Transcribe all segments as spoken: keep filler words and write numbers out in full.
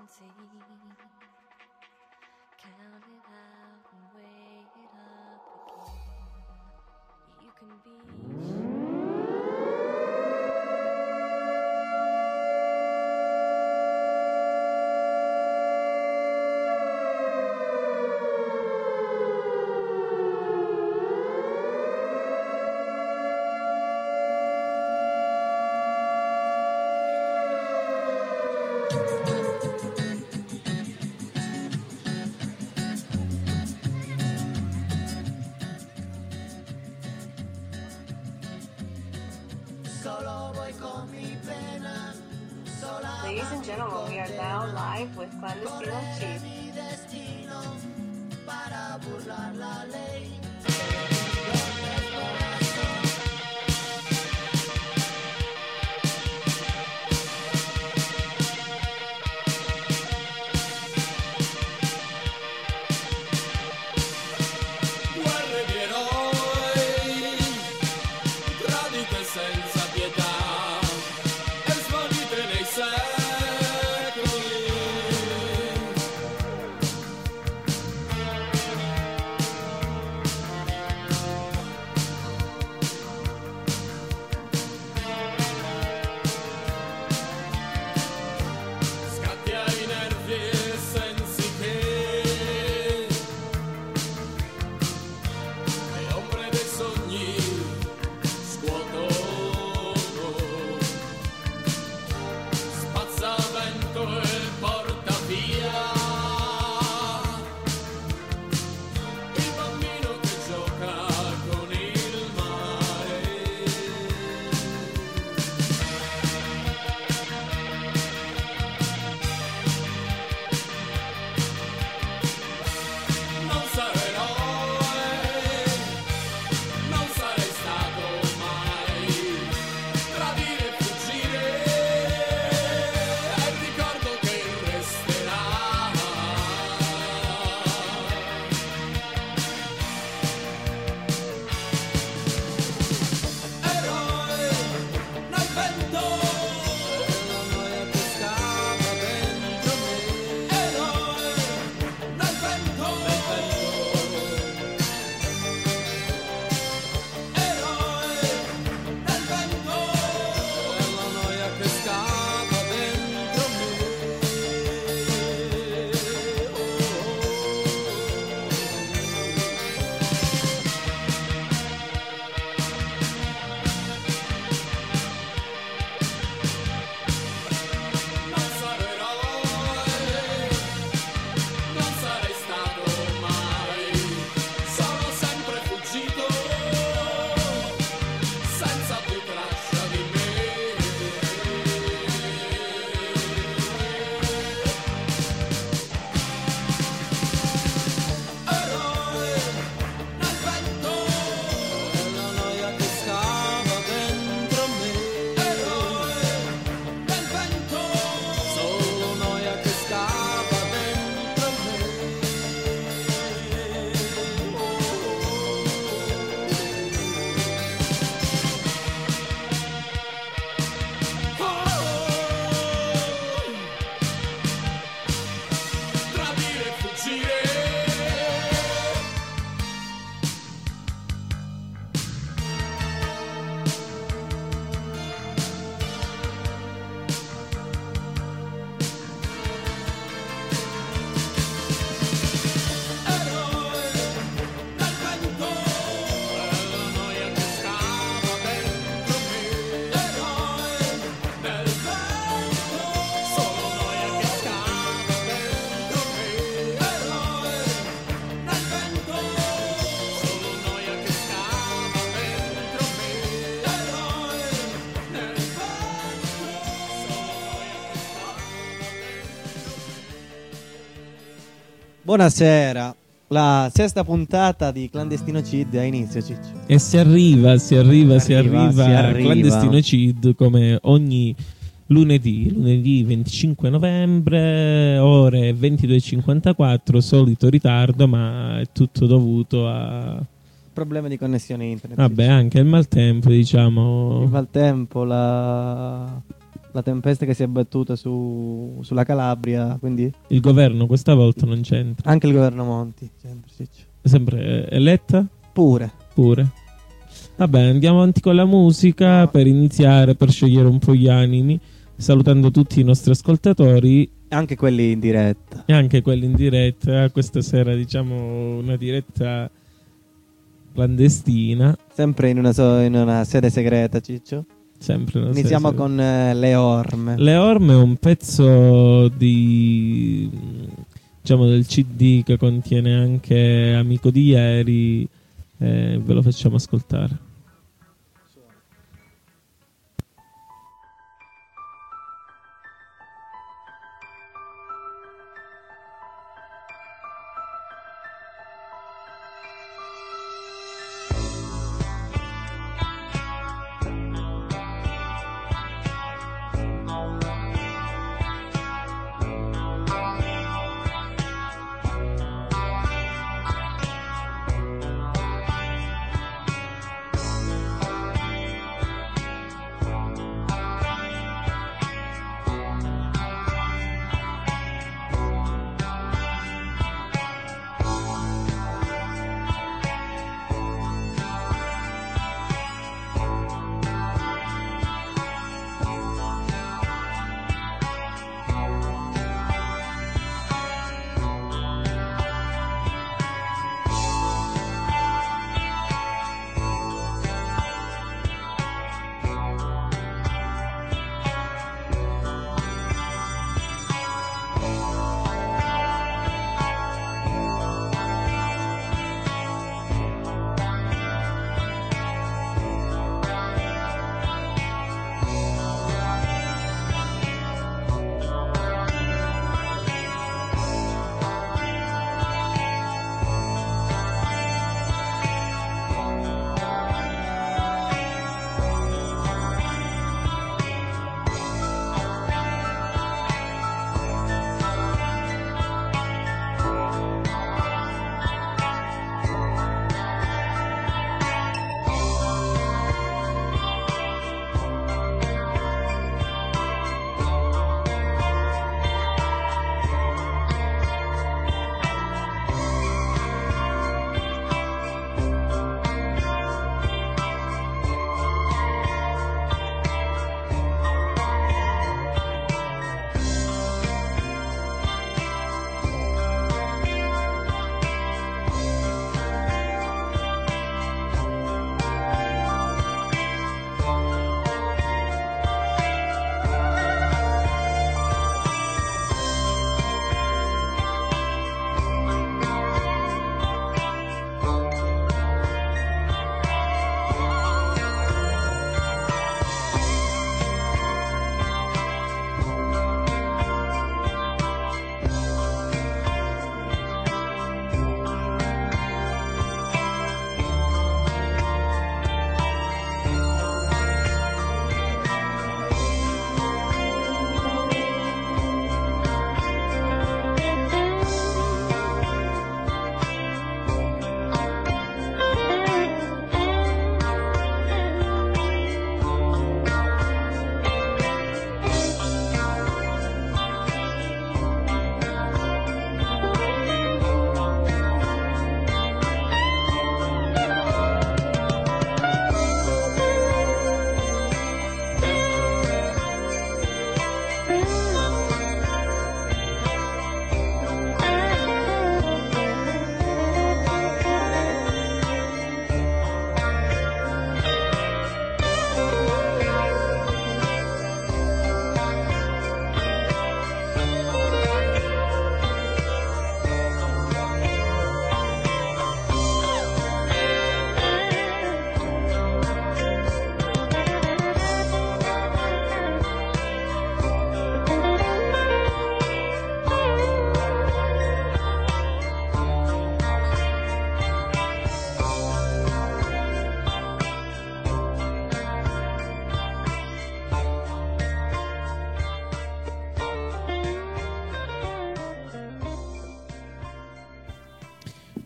see. Count it out and weigh it up again. You can be Ladies and gentlemen, we are now live with Clandestino Chief. Buonasera, la sesta puntata di Clandestino Cid ha inizio, Ciccio. E si arriva, si arriva, si arriva, Arriva, si arriva. Clandestino Cid come ogni lunedì, lunedì venticinque novembre, ore ventidue e cinquantaquattro, solito ritardo, ma è tutto dovuto a... Problemi di connessione internet. Vabbè, Ciccio. anche il maltempo, diciamo... Il maltempo, la... la tempesta che si è abbattuta su, sulla Calabria, quindi Il governo questa volta non c'entra. anche il governo Monti, sempre, sì, sì. Sempre eh, eletta? Pure. Pure. Vabbè, andiamo avanti con la musica per iniziare, per sciogliere un po' gli animi, salutando tutti i nostri ascoltatori Anche quelli in diretta. e anche quelli in diretta. Questa sera diciamo una diretta clandestina, Sempre in una, so- in una sede segreta, Ciccio. sempre una Iniziamo sera- con eh, Le Orme. Le Orme è un pezzo di diciamo del C D che contiene anche Amico di ieri, eh, ve lo facciamo ascoltare. Thank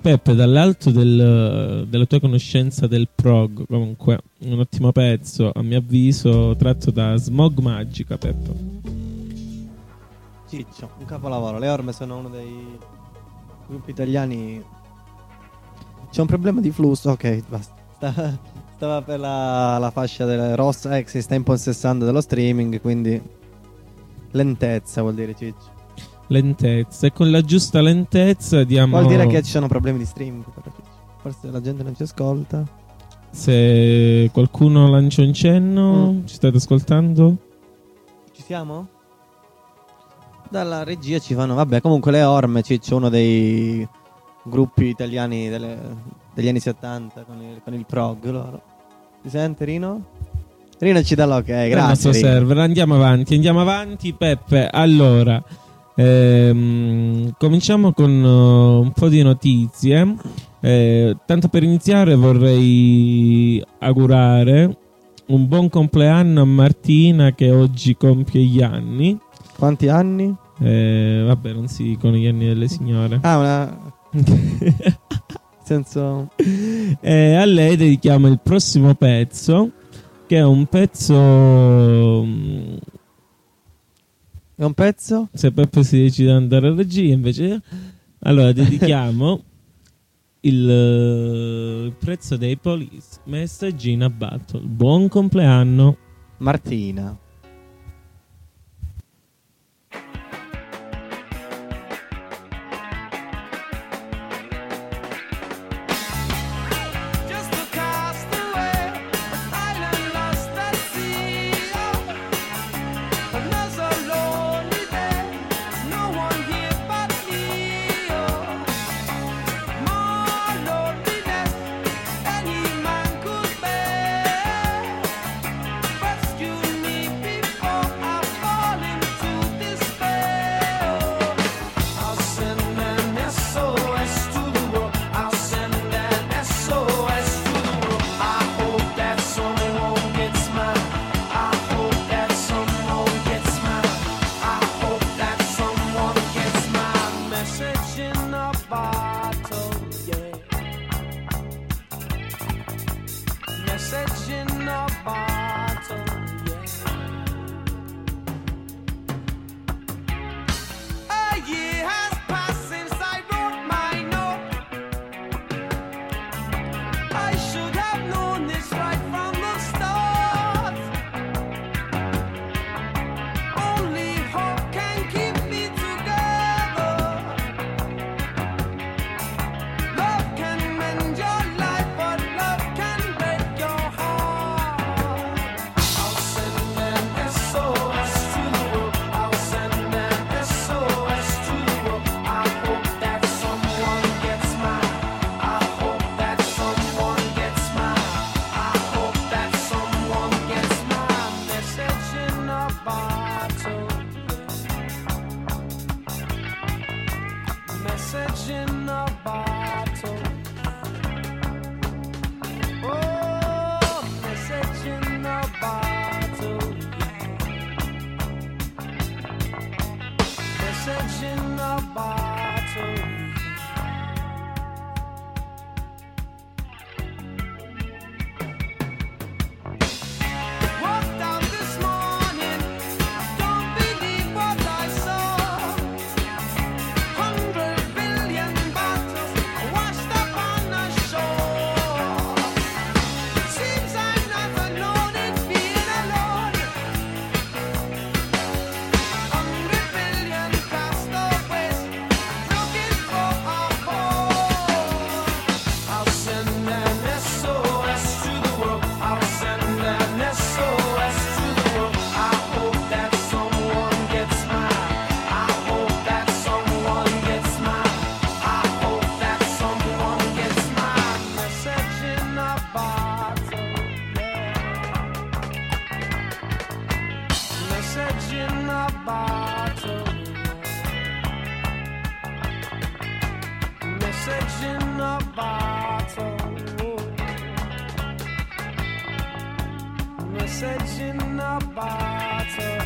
Peppe, dall'alto del, della tua conoscenza del prog, comunque un ottimo pezzo, a mio avviso, tratto da Smog Magica, Peppe. Ciccio, un capolavoro. Le Orme sono uno dei gruppi italiani. C'è un problema di flusso. Ok, basta. Sta- stava per la, la fascia del rossa, eh, che si sta impossessando dello streaming, quindi lentezza vuol dire, Ciccio. Lentezza, e con la giusta lentezza diamo... Vuol dire che ci sono problemi di streaming, però, Ciccio. Forse la gente non ci ascolta. Se qualcuno lancia un cenno, Mm. ci state ascoltando? Ci siamo? Dalla regia ci fanno. Vabbè, comunque le Orme, Ciccio, uno dei gruppi italiani delle- degli anni settanta con il, con il prog loro. Ti sente, Rino? Rino ci dà l'ok, Per il grazie. nostro Rino. server. Andiamo avanti, andiamo avanti, Peppe. Allora, ehm, cominciamo con uh, un po' di notizie. Eh, tanto per iniziare vorrei augurare un buon compleanno a Martina, che oggi compie gli anni. Quanti anni? Eh, vabbè, non si dicono gli anni delle signore. Ah, una. Nel senso. E a lei dedichiamo il prossimo pezzo, che è un pezzo... mm, È un pezzo? se Peppe si decide ad andare a regia, invece... Allora, dedichiamo il, eh, il prezzo dei Police, Messaggina Battle. Buon compleanno. Martina. Just a castaway, island lost at sea. Another lonely day, no one here but me. More loneliness any man could bear. Rescue me before I fall into despair. I'll send an S O S to the world. I'll send an S O S to the world. I hope that someone gets mine. I hope that someone gets mine. I hope that someone gets my message in a bottle, yeah. Message in a bottle, yeah. A year has passed since I wrote my note. I should have known this right from the start. Only hope can keep me together. Love can mend your life, but love can break your heart. I'll send an S O S to the world. I'll send an S O S to the world. I hope that someone gets mine. I hope that someone gets mine. I hope that someone gets my message in a bottle. Message in a bottle. Oh, message in a bottle. Message in a bottle. Walked out this morning, don't believe what I saw. Hundred billion bottles washed up on the shore. Seems I'm not alone in being alone. Hundred billion castaways looking for a home. I'll send an S O S to the world. I'll send an S O S to the world. I hope that someone gets mine. I hope that someone gets mine. I hope that someone gets mine. Message in a bottle, yeah. Message in a bottle, yeah. Message in a bottle. Message in a bottle.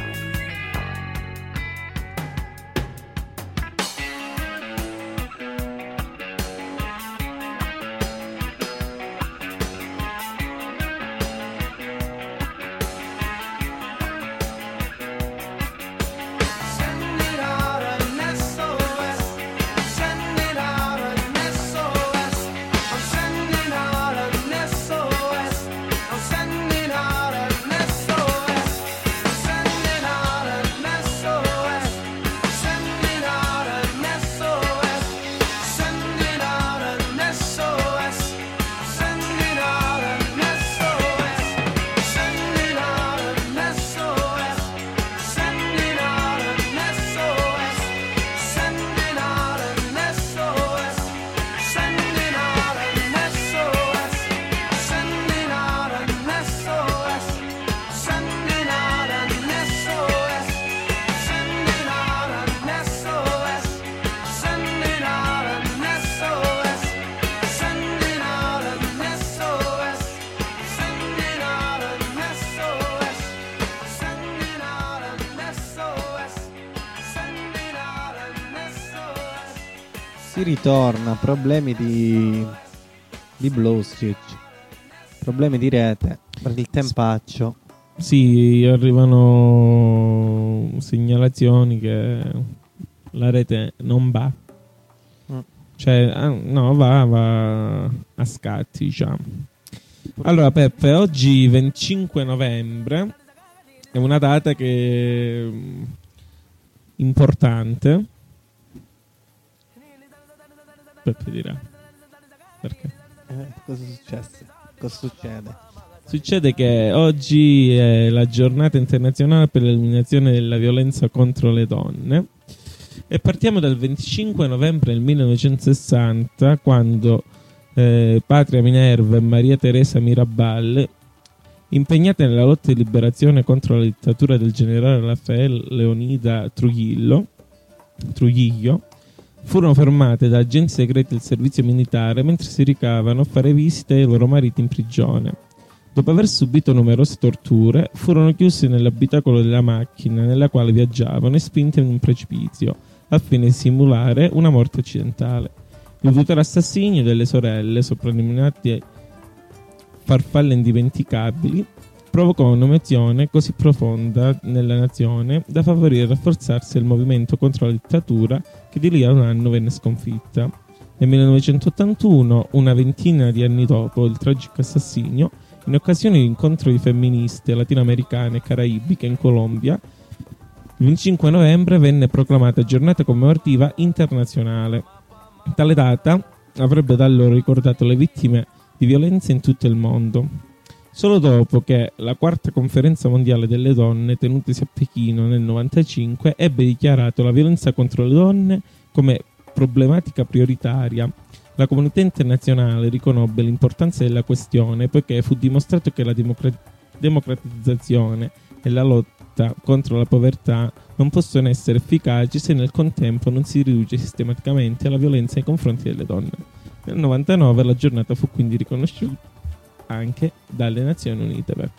Si ritorna, problemi di di blues, Cicci. Problemi di rete per il tempaccio. Sì, arrivano segnalazioni che la rete non va. Mm. Cioè, ah, no, va, va a scatti, diciamo. Allora, Peppe, oggi venticinque novembre è una data che mm, importante. Peppe dirà perché? Eh, cosa è successo? Cosa succede? Succede che oggi è la giornata internazionale per l'eliminazione della violenza contro le donne e partiamo dal venticinque novembre del millenovecentosessanta, quando eh, Patria Minerva e Maria Teresa Mirabal, impegnate nella lotta di liberazione contro la dittatura del generale Rafael Leonida Trujillo, Trujillo furono fermate da agenti segreti del servizio militare mentre si ricavano a fare visite ai loro mariti in prigione. Dopo aver subito numerose torture, furono chiuse nell'abitacolo della macchina nella quale viaggiavano e spinte in un precipizio, al fine di simulare una morte accidentale. Il brutale assassinio delle sorelle, soprannominate farfalle indimenticabili, provocò un'emozione così profonda nella nazione da favorire il rafforzarsi del movimento contro la dittatura che di lì a un anno venne sconfitta. Nel millenovecentottantuno, una ventina di anni dopo il tragico assassinio, in occasione di incontro di femministe latinoamericane e caraibiche in Colombia, il venticinque novembre venne proclamata giornata commemorativa internazionale. Tale data avrebbe da allora ricordato le vittime di violenza in tutto il mondo. Solo dopo che la quarta conferenza mondiale delle donne, tenutasi a Pechino nel novantacinque, ebbe dichiarato la violenza contro le donne come problematica prioritaria, la comunità internazionale riconobbe l'importanza della questione poiché fu dimostrato che la democra- democratizzazione e la lotta contro la povertà non possono essere efficaci se nel contempo non si riduce sistematicamente alla violenza nei confronti delle donne. Nel novantanove la giornata fu quindi riconosciuta anche dalle Nazioni Unite. Beh.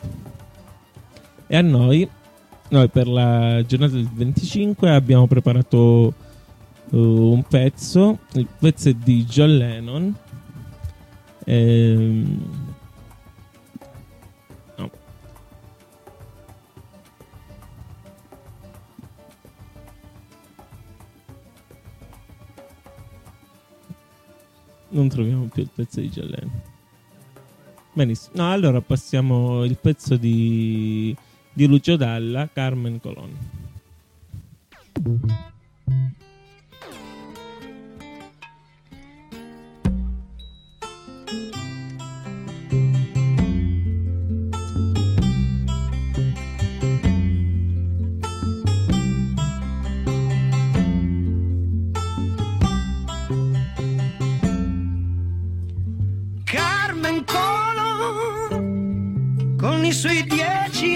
E a noi, noi per la giornata del venticinque abbiamo preparato uh, un pezzo, il pezzo è di John Lennon. Ehm, no. Non troviamo più il pezzo di John Lennon. Benissimo. No, allora passiamo il pezzo di, di Lucio Dalla, Carmen Colon. Carmen Colon, con i suoi dieci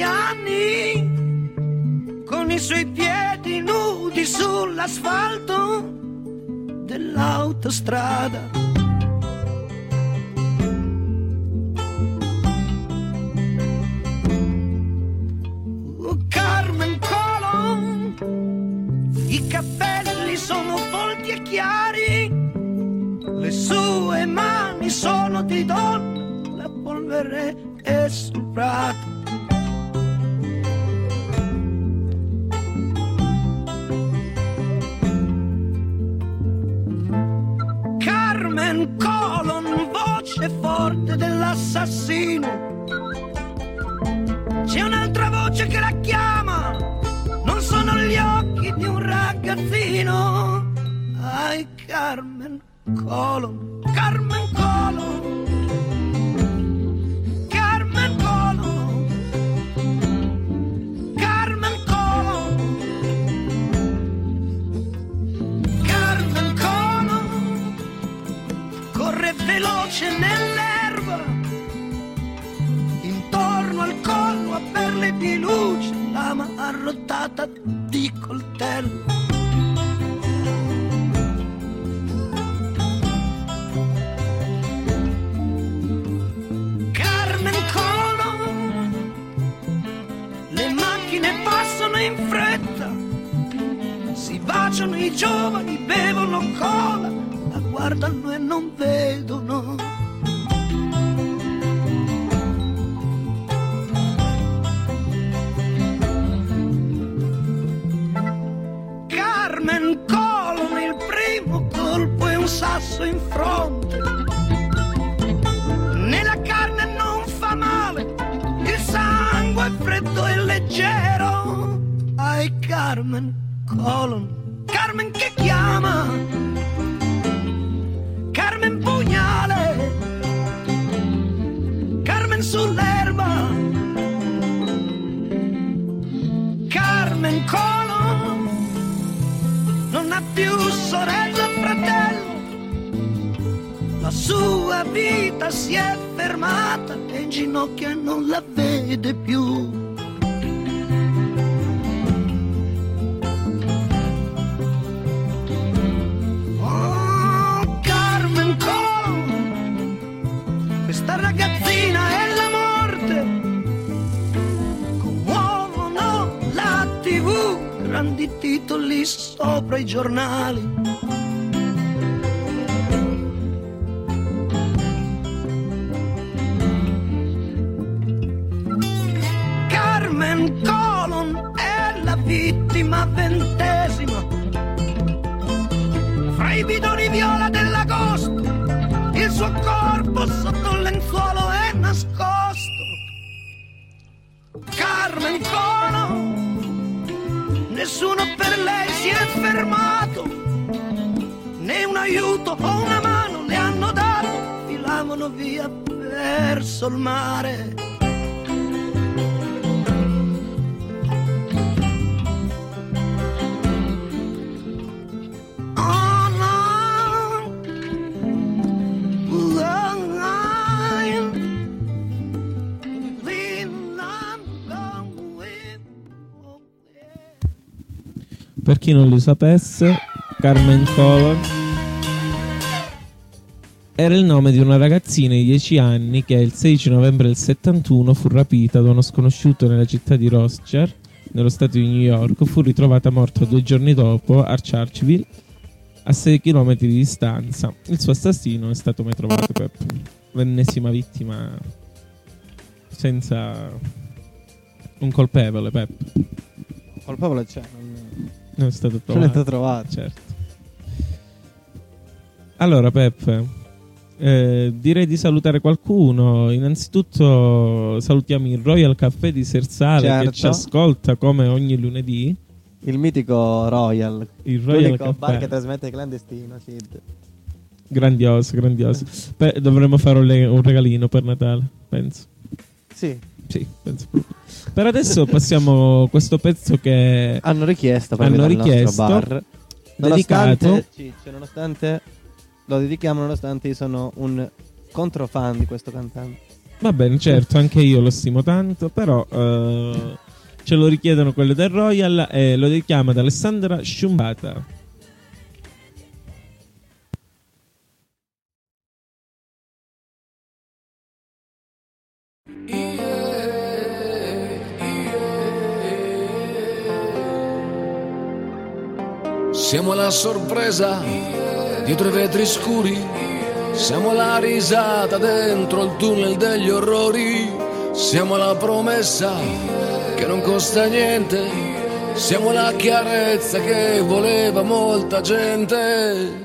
anni, con i suoi piedi nudi sull'asfalto dell'autostrada. Oh, Carmen Colon, i capelli sono folti e chiari, le sue mani sono di donna, la polvere è sul prato. Carmen Colon, voce forte dell'assassino. C'è un'altra voce che la chiama, non sono gli occhi di un ragazzino. Ai, Carmen Colon, Carmen Colon, Carmen Colon, Carmen Colon, Carmen Colon, corre veloce nell'erba, intorno al collo a perle di luce, lama arrotata di coltello. Passano in fretta, si baciano i giovani, bevono cola, guardano e non vedono. Carmen Colon, il primo colpo è un sasso in fronte. Nella carne non fa male, il sangue è freddo e leggero. Ai Carmen Colon, Carmen che chiama, Carmen pugnale, Carmen sull'erba, Carmen Colon non ha più sorella o fratello, la sua vita si è fermata e in ginocchio non la vede più. Oh, Carmen Colon, questa ragazzina è la morte, commuovono la tivù, grandi titoli sopra i giornali. Carmen Colon è la vittima ventesima, fra i bidoni viola dell'agosto, il suo corpo sotto il lenzuolo è nascosto. Carmen Colon, nessuno per lei si è fermato, né un aiuto o una mano le hanno dato, filavano via verso il mare. Oh no, Per chi non lo sapesse, Carmen Colon era il nome di una ragazzina di dieci anni che il sedici novembre del settantuno fu rapita da uno sconosciuto nella città di Rochester, nello stato di New York. Fu ritrovata morta due giorni dopo a Churchville, a sei chilometri di distanza. Il suo assassino non è stato mai trovato. Pep. L'ennesima vittima senza un colpevole, Pep. Colpevole c'è, non... Non è stato trovato. Non è stato trovato. Certo. Allora, Peppe, eh, direi di salutare qualcuno. Innanzitutto salutiamo il Royal Caffè di Sersale, Certo. che ci ascolta come ogni lunedì. Il mitico Royal. Il Royal L'unico Caffè. bar che trasmette clandestino, Sid. Grandioso, grandioso. Beh, dovremmo fare un, le- un regalino per Natale, penso. Sì. Sì, penso proprio. Per adesso passiamo questo pezzo che Hanno richiesto per hanno dal richiesto, nostro bar. dedicato. Nonostante, Ciccio, nonostante lo dedichiamo, nonostante io sono un controfan di questo cantante. Va bene, certo, anche io lo stimo tanto, però eh, ce lo richiedono quello del Royal e lo dedichiamo ad Alessandra Sciumbata. Siamo la sorpresa dietro i vetri scuri, siamo la risata dentro il tunnel degli orrori, siamo la promessa che non costa niente, siamo la chiarezza che voleva molta gente.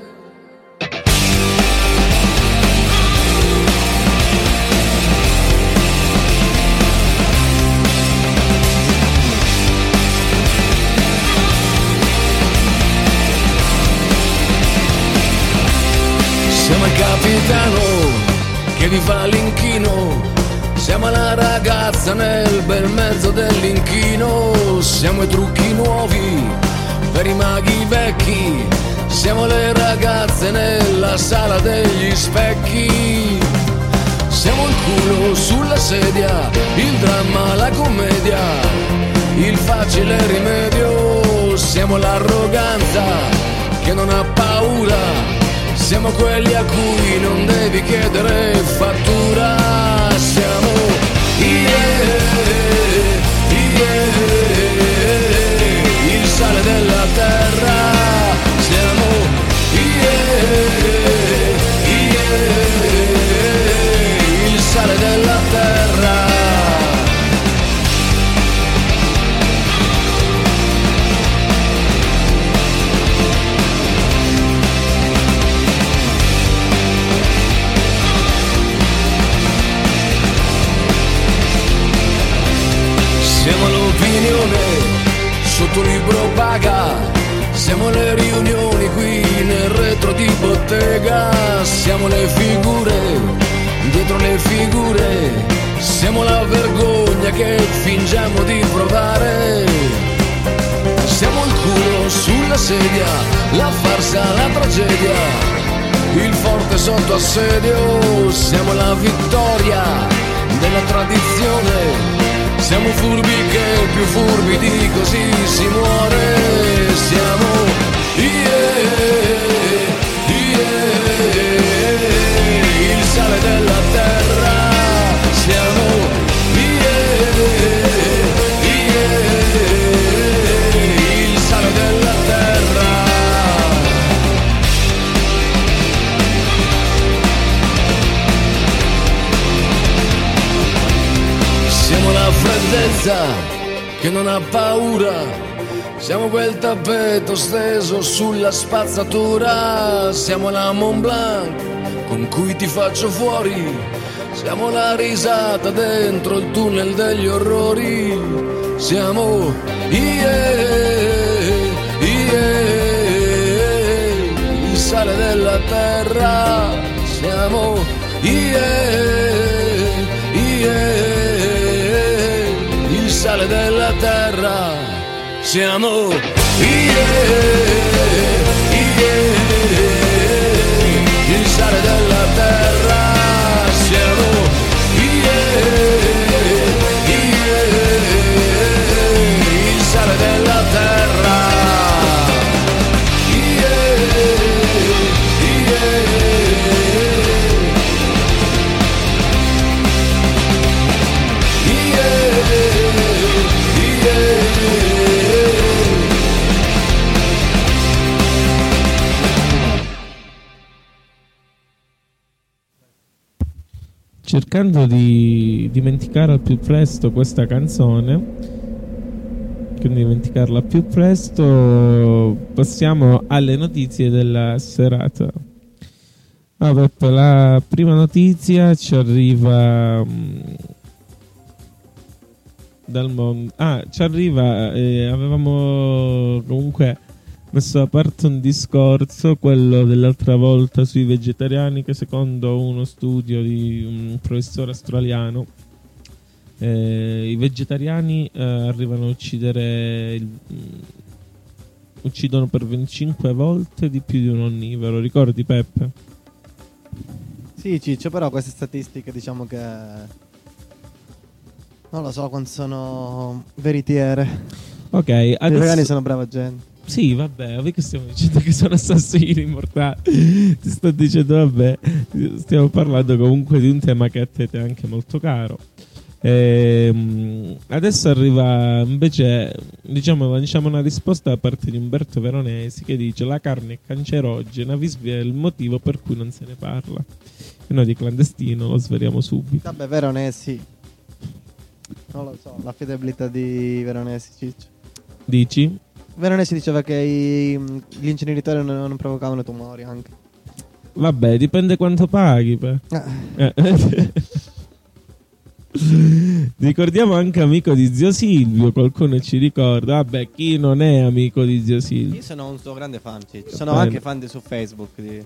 Siamo il capitano che vi fa l'inchino, siamo la ragazza nel bel mezzo dell'inchino, siamo i trucchi nuovi per i maghi vecchi, siamo le ragazze nella sala degli specchi, siamo il culo sulla sedia, il dramma, la commedia, il facile rimedio, siamo l'arroganza che non ha paura, siamo quelli a cui non devi chiedere fattura, siamo yeah, yeah, il sale della terra, siamo yeah, lavoro di bottega, siamo le figure, dietro le figure, siamo la vergogna che fingiamo di provare. Siamo il culo sulla sedia, la farsa, la tragedia, il forte sotto assedio, siamo la vittoria della tradizione. Siamo furbi che più furbi di così si muore. Siamo yeah, yeah, il sale della terra. Siamo yeah, yeah, il sale della terra. Siamo la freddezza che non ha paura, siamo quel tappeto steso sulla spazzatura, siamo la Mont Blanc con cui ti faccio fuori, siamo la risata dentro il tunnel degli orrori, siamo yeah, yeah, il sale della terra, siamo yeah, yeah, il sale della terra, siamo yeah, yeah, il sale della terra, siamo yeah, yeah, il sale della terra, yeah, yeah. Cercando di dimenticare al più presto questa canzone, quindi dimenticarla al più presto, passiamo alle notizie della serata. Ah, Peppe, la prima notizia ci arriva mh, dal mondo. Ah, ci arriva. Eh, avevamo comunque messo da parte un discorso, quello dell'altra volta sui vegetariani, che secondo uno studio di un professore australiano eh, i vegetariani eh, arrivano a uccidere il, mh, uccidono per venticinque volte di più di un onnivoro. Ricordi, Peppe? Sì, Ciccio, però queste statistiche diciamo che non lo so quanto sono veritiere. Ok, I adesso... vegani sono brava gente. Sì, vabbè, voi che stiamo dicendo che sono assassini mortali. Ti sto dicendo, vabbè, stiamo parlando comunque di un tema che a te è anche molto caro. Ehm, adesso arriva invece, diciamo, lanciamo una risposta da parte di Umberto Veronesi che dice: la carne è cancerogena, vi svela il motivo per cui non se ne parla. E noi di clandestino lo sveliamo subito. Vabbè, Veronesi, non lo so, l'affidabilità di Veronesi, Ciccio. Dici? Veronesi diceva che i, gli inceneritori non, non provocavano tumori anche. Vabbè, dipende quanto paghi. Pe. Ah. Eh. Ricordiamo anche amico di zio Silvio, qualcuno ci ricorda. Vabbè, chi non è amico di zio Silvio? Io sono un suo grande fan, Ciccio. Sono Bene. anche fan di su Facebook di...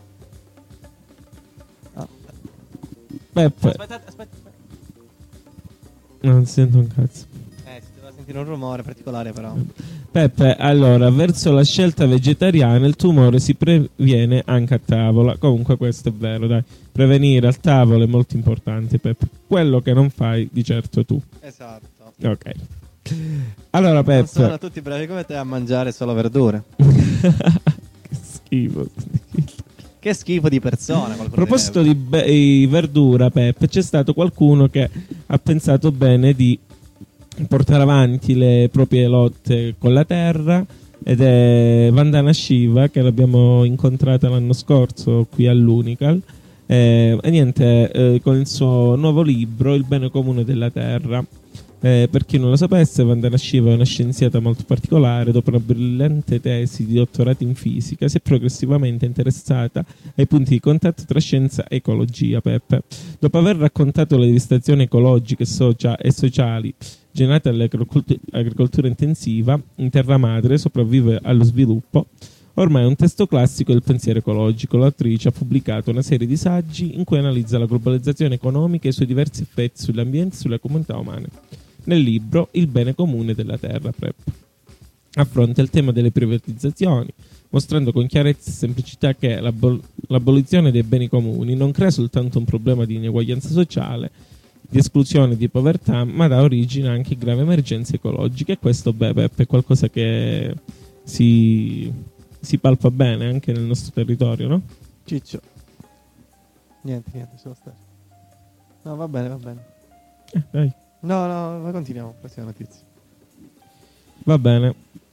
Ah. Peppe. Aspettate, aspetta, aspetta. Non sento un cazzo. Eh, si doveva sentire un rumore particolare però. Peppe, allora, verso la scelta vegetariana il tumore si previene anche a tavola. Comunque questo è vero, dai. Prevenire al tavolo è molto importante, Peppe. Quello che non fai di certo tu. Esatto. Ok. Allora, Non Peppe. sono tutti bravi come te a mangiare solo verdure. Che schifo. Che schifo di persona. A proposito di, be- di verdura, Peppe, c'è stato qualcuno che ha pensato bene di portare avanti le proprie lotte con la terra, ed è Vandana Shiva, che l'abbiamo incontrata l'anno scorso qui all'Unical. Eh, e niente, eh, con il suo nuovo libro Il bene comune della terra. Eh, per chi non lo sapesse, Vandana Shiva è una scienziata molto particolare. Dopo una brillante tesi di dottorato in fisica, si è progressivamente interessata ai punti di contatto tra scienza e ecologia. Peppe, dopo aver raccontato le devastazioni ecologiche socia- e sociali generate dall'agricoltura intensiva in terra madre, sopravvive allo sviluppo. Ormai è un testo classico del pensiero ecologico. L'autrice ha pubblicato una serie di saggi in cui analizza la globalizzazione economica e i suoi diversi effetti sull'ambiente e sulle comunità umane. Nel libro Il bene comune della terra, P R E P, affronta il tema delle privatizzazioni, mostrando con chiarezza e semplicità che l'abol- l'abolizione dei beni comuni non crea soltanto un problema di ineguaglianza sociale, di esclusione e di povertà, ma dà origine anche a gravi emergenze ecologiche. E questo, beh, Peppe, è qualcosa che si, si palpa bene anche nel nostro territorio, no? Ciccio. Niente, niente, solo stare. No, va bene, va bene. Eh, dai. No, no, ma continuiamo. Prossima notizia. Va bene.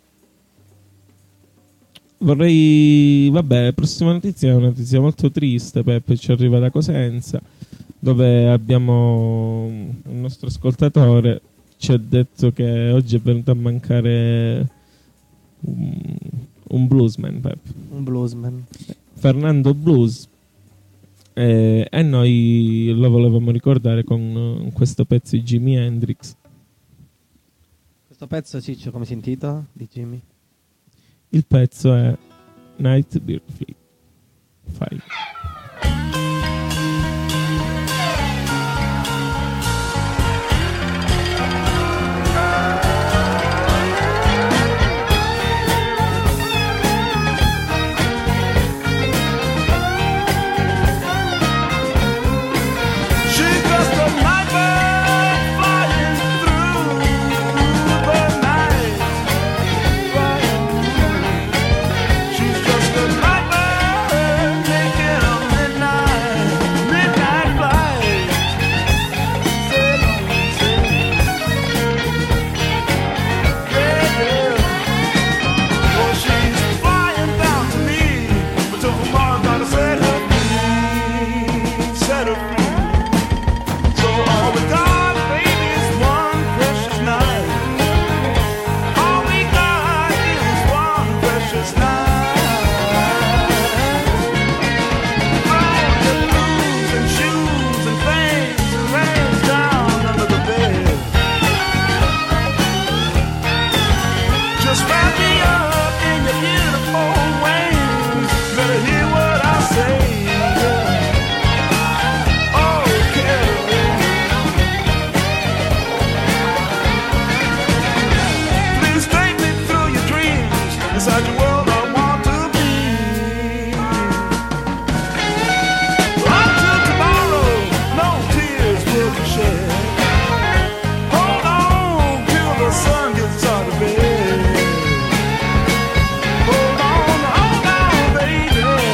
Vorrei... Vabbè, la prossima notizia è una notizia molto triste, Peppe, ci arriva da Cosenza, dove abbiamo un nostro ascoltatore ci ha detto che oggi è venuto a mancare un, un bluesman, Peppe. Un bluesman. Fernando Blues. E, e noi lo volevamo ricordare con uh, questo pezzo di Jimi Hendrix. Questo pezzo, Ciccio, come si intitola? Di Jimmy? Il pezzo è Night Bird Flight. Fai. Hold on, hold on, baby.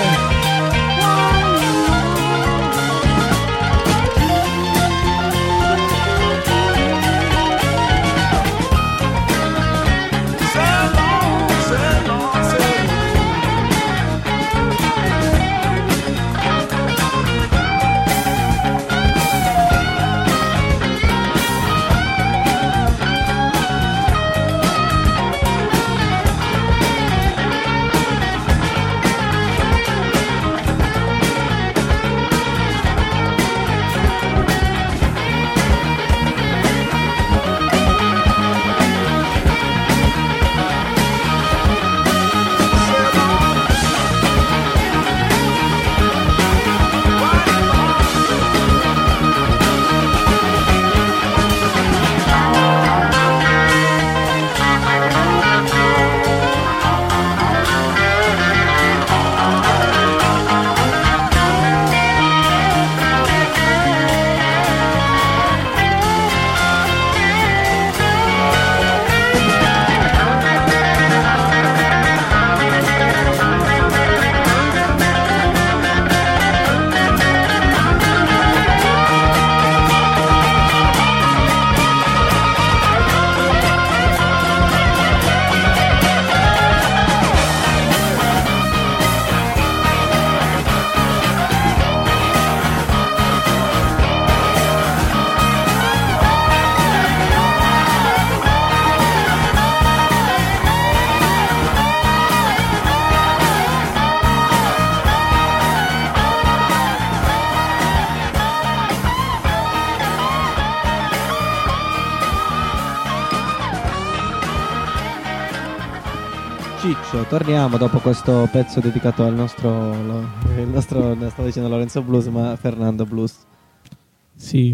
Ciccio, torniamo dopo questo pezzo dedicato al nostro, lo- il nostro, ne stavo dicendo Lorenzo Blues, ma Fernando Blues. Sì.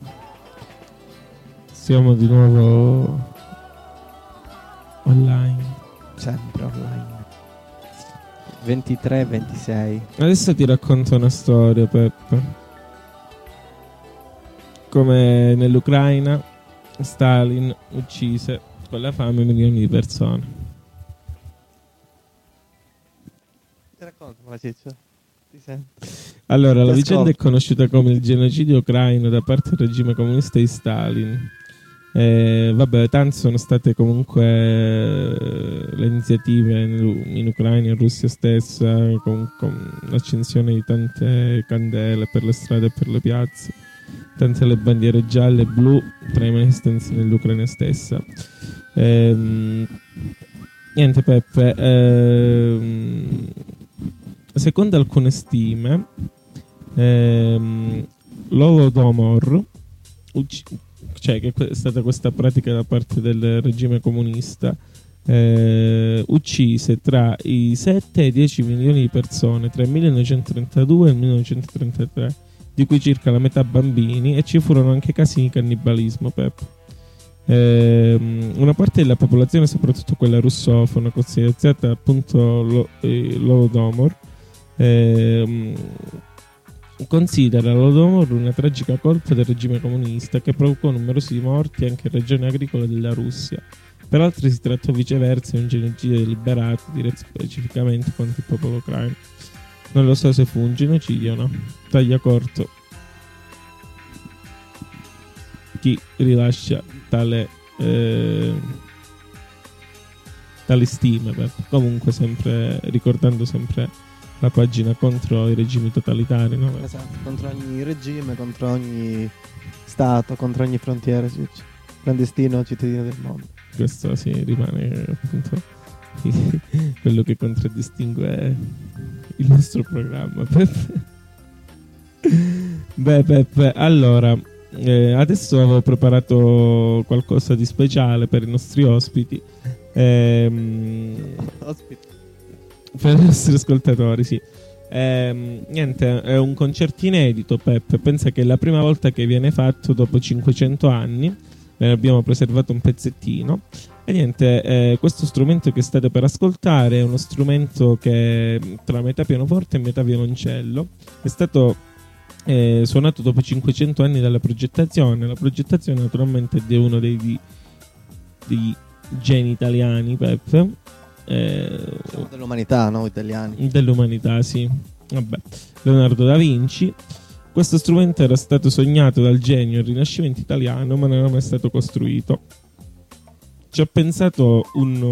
Siamo di nuovo online. Sempre online. ventitré ventisei. Adesso ti racconto una storia, Peppe. Come nell'Ucraina Stalin uccise con la fame milioni di persone. Ti racconto, la Ciccio? Ti sento? Allora, la Ti vicenda è ascolto. conosciuta come il genocidio ucraino da parte del regime comunista di Stalin. Eh, vabbè, tante sono state comunque eh, le iniziative in, in Ucraina e in Russia stessa, con, con l'accensione di tante candele per le strade e per le piazze, tante le bandiere gialle e blu tra i manifestanti nell'Ucraina stessa. Ehm, niente, Peppe. ehm, secondo alcune stime, ehm, l'Holodomor, ucc- cioè che è stata questa pratica da parte del regime comunista, eh, uccise tra i sette e i dieci milioni di persone tra il millenovecentotrentadue e il millenovecentotrentatré, di cui circa la metà bambini, e ci furono anche casi di cannibalismo, Pep. Ehm, una parte della popolazione, soprattutto quella russofona, considerata appunto lo, eh, l'Holodomor, ehm, considera l'Holodomor una tragica colpa del regime comunista che provocò numerosi morti anche in regioni agricole della Russia. Per altri si trattò viceversa di un genocidio deliberato diretto specificamente contro il popolo ucraino. Non lo so se fu un genocidio o no. Taglia corto chi rilascia tale eh, tale stime, beh. Comunque sempre ricordando sempre la pagina contro i regimi totalitari, no? Esatto, contro ogni regime, contro ogni stato, contro ogni frontiera, Ciccio. Clandestino cittadino del mondo. Questo sì, rimane appunto quello che contraddistingue il nostro programma, Peppe. Beh, Peppe, allora eh, adesso avevo preparato qualcosa di speciale per i nostri ospiti, ehm, Ospite. per i nostri ascoltatori, sì. Ehm, niente, è un concerto inedito, Peppe. Pensa che è la prima volta che viene fatto dopo cinquecento anni. Ne abbiamo preservato un pezzettino. E niente, eh, questo strumento che state per ascoltare è uno strumento che è tra metà pianoforte e metà violoncello. È stato eh, suonato dopo cinquecento anni dalla progettazione. La progettazione naturalmente è di uno dei, di, dei geni italiani, Peppe. Eh, Siamo dell'umanità, no? Italiani. dell'umanità, sì. Vabbè, Leonardo da Vinci. Questo strumento era stato sognato dal genio del Rinascimento italiano, ma non era mai stato costruito. Ci ha pensato un,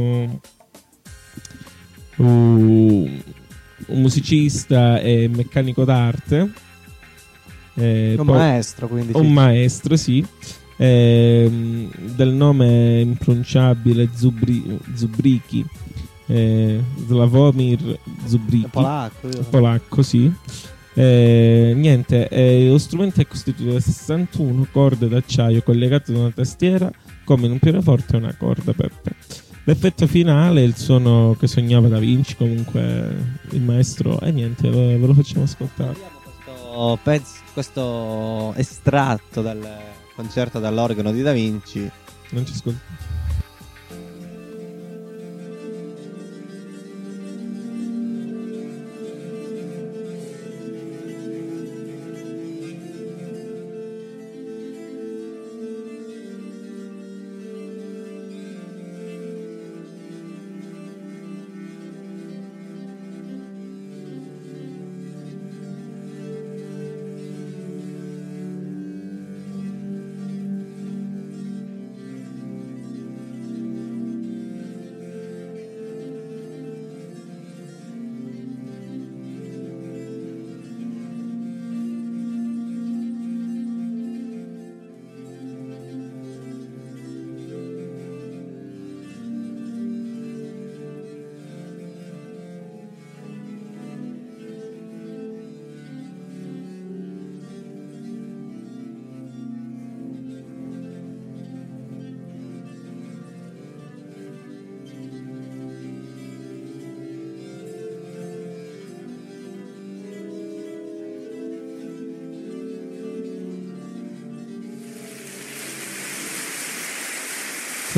uh, un musicista e meccanico d'arte, eh, Un poi- maestro, quindi. un Ciccio. maestro, sì, ehm, del nome impronunciabile Zubri, Zubricki, eh, Slavomir Zubricki, È polacco, io. polacco, sì. Eh, niente, eh, lo strumento è costituito da sessantuno corde d'acciaio collegate da una tastiera come in un pianoforte e una corda, Peppe. L'effetto finale è il suono che sognava Da Vinci, comunque il maestro, e niente, ve ve lo facciamo ascoltare. Questo pezzo, questo estratto dal concerto dall'organo di Da Vinci. Non ci ascolta. Thank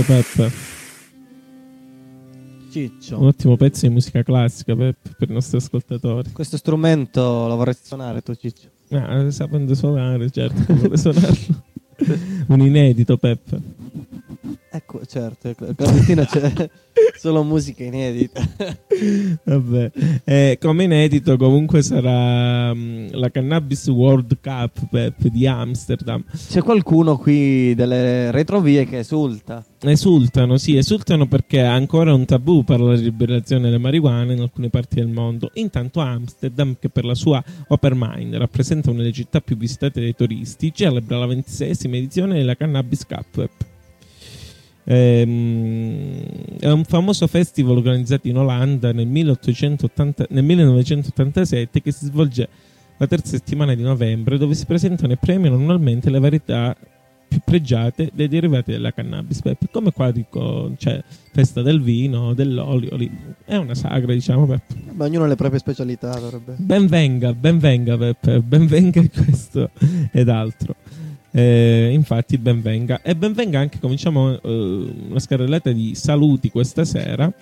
Peppe. Un Ciccio, ottimo pezzo di musica classica, Peppe, per i nostri ascoltatori. questo strumento lo vorresti suonare tu, Ciccio? Ah, sapendo suonare, certo che vorrei suonarlo. Un inedito, Peppe. Ecco, certo, ecco, a clandestino c'è solo musica inedita. Vabbè. Eh, come inedito comunque sarà mh, la Cannabis World Cup, Peppe, di Amsterdam. C'è qualcuno qui delle retrovie che esulta. Esultano, sì, esultano perché è ancora un tabù parlare di liberazione della marijuana in alcune parti del mondo. Intanto Amsterdam, che per la sua Open Mind rappresenta una delle città più visitate dai turisti, celebra la ventiseiesima edizione della Cannabis Cup. Ehm, è un famoso festival organizzato in Olanda nel, milleottocentottanta nel millenovecentottantasette che si svolge la terza settimana di novembre, dove si presentano e premiano annualmente le varietà più pregiate dei derivati della cannabis. Peppe, come qua dico, c'è festa del vino, dell'olio, lì. È una sagra, diciamo, Peppe. Ma ognuno ha le proprie specialità, dovrebbe. Benvenga, benvenga, Peppe, benvenga questo ed altro. Eh, infatti benvenga e benvenga anche, cominciamo eh, una scarrellata di saluti questa sera,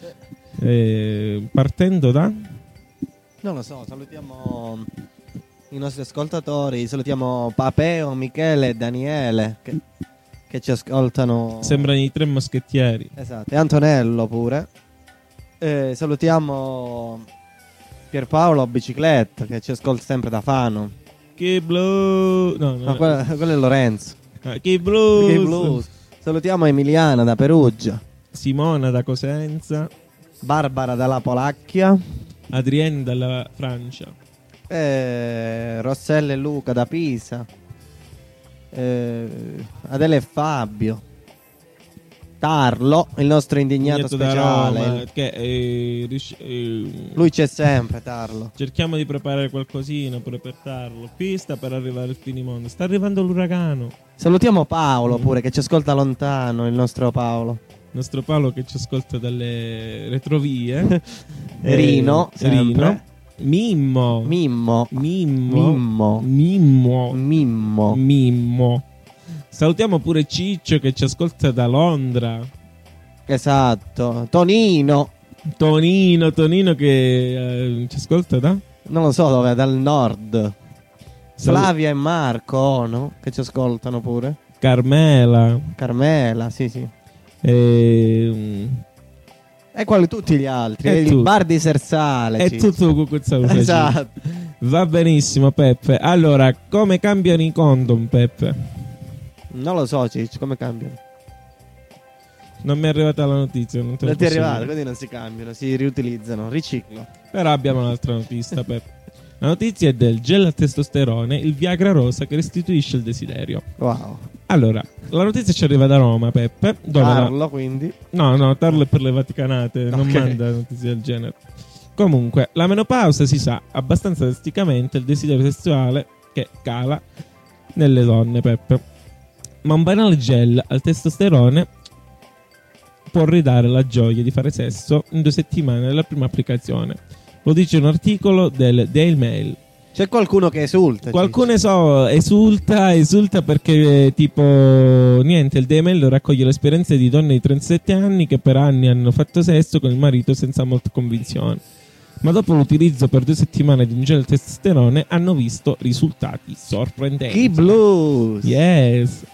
eh, partendo da Non lo so, salutiamo i nostri ascoltatori, salutiamo Papeo, Michele e Daniele che, che ci ascoltano. sembrano i tre moschettieri. Esatto, e Antonello pure. Eh, salutiamo Pierpaolo Bicicletta che ci ascolta sempre da Fano. Che blues, no, no, No, quello, quello è Lorenzo. ah, che blues. Che blues. Salutiamo Emiliana da Perugia, Simona da Cosenza, Barbara dalla Polacchia, Adrienne dalla Francia, eh, Rossella e Luca da Pisa, eh, Adele e Fabio, Tarlo, il nostro indignato Indignato da speciale. Roma, che eh, rius- eh, Lui c'è sempre, Tarlo. cerchiamo di preparare qualcosina pure per Tarlo. Qui sta per arrivare il finimondo, sta arrivando l'uragano. Salutiamo Paolo pure che ci ascolta lontano, il nostro Paolo. Il nostro Paolo che ci ascolta dalle retrovie. Eh, Rino, sempre. Rino. Mimmo. Mimmo. Mimmo. Mimmo. Mimmo. Mimmo. Mimmo. Salutiamo pure Ciccio che ci ascolta da Londra. Esatto. Tonino. Tonino, Tonino che eh, ci ascolta da Non lo so dove, dal nord. Sal- Flavia e Marco, no? Che ci ascoltano pure. Carmela. Carmela, sì, sì. E, E quali tutti gli altri? E il tu- bar di Sersale. è sì. tutto cucuzzaro. Esatto. Va benissimo, Peppe. Allora, come cambiano i condom, Peppe? Non lo so, Ciccio, come cambiano? Non mi è arrivata la notizia. Non te lo Non ti è posso arrivato, dire. quindi non si cambiano, si riutilizzano, riciclo. Però abbiamo un'altra notizia, Peppe. La notizia è del gel a testosterone, il Viagra rosa che restituisce il desiderio. Wow. Allora, la notizia ci arriva da Roma, Peppe. Dove la- Parlo, quindi. No, no, Tarlo è per le Vaticanate, non Ok. manda notizie del genere. Comunque, la menopausa si sa abbastanza drasticamente il desiderio sessuale che cala nelle donne, Peppe. Ma un banale gel al testosterone può ridare la gioia di fare sesso in due settimane dalla prima applicazione. Lo dice un articolo del Daily Mail. C'è qualcuno che esulta. Qualcuno so, esulta, esulta perché eh, tipo niente, il Daily Mail raccoglie le esperienze di donne di trentasette anni che per anni hanno fatto sesso con il marito senza molta convinzione. Ma dopo l'utilizzo per due settimane di un gel testosterone hanno visto risultati sorprendenti. Chi blues. Yes.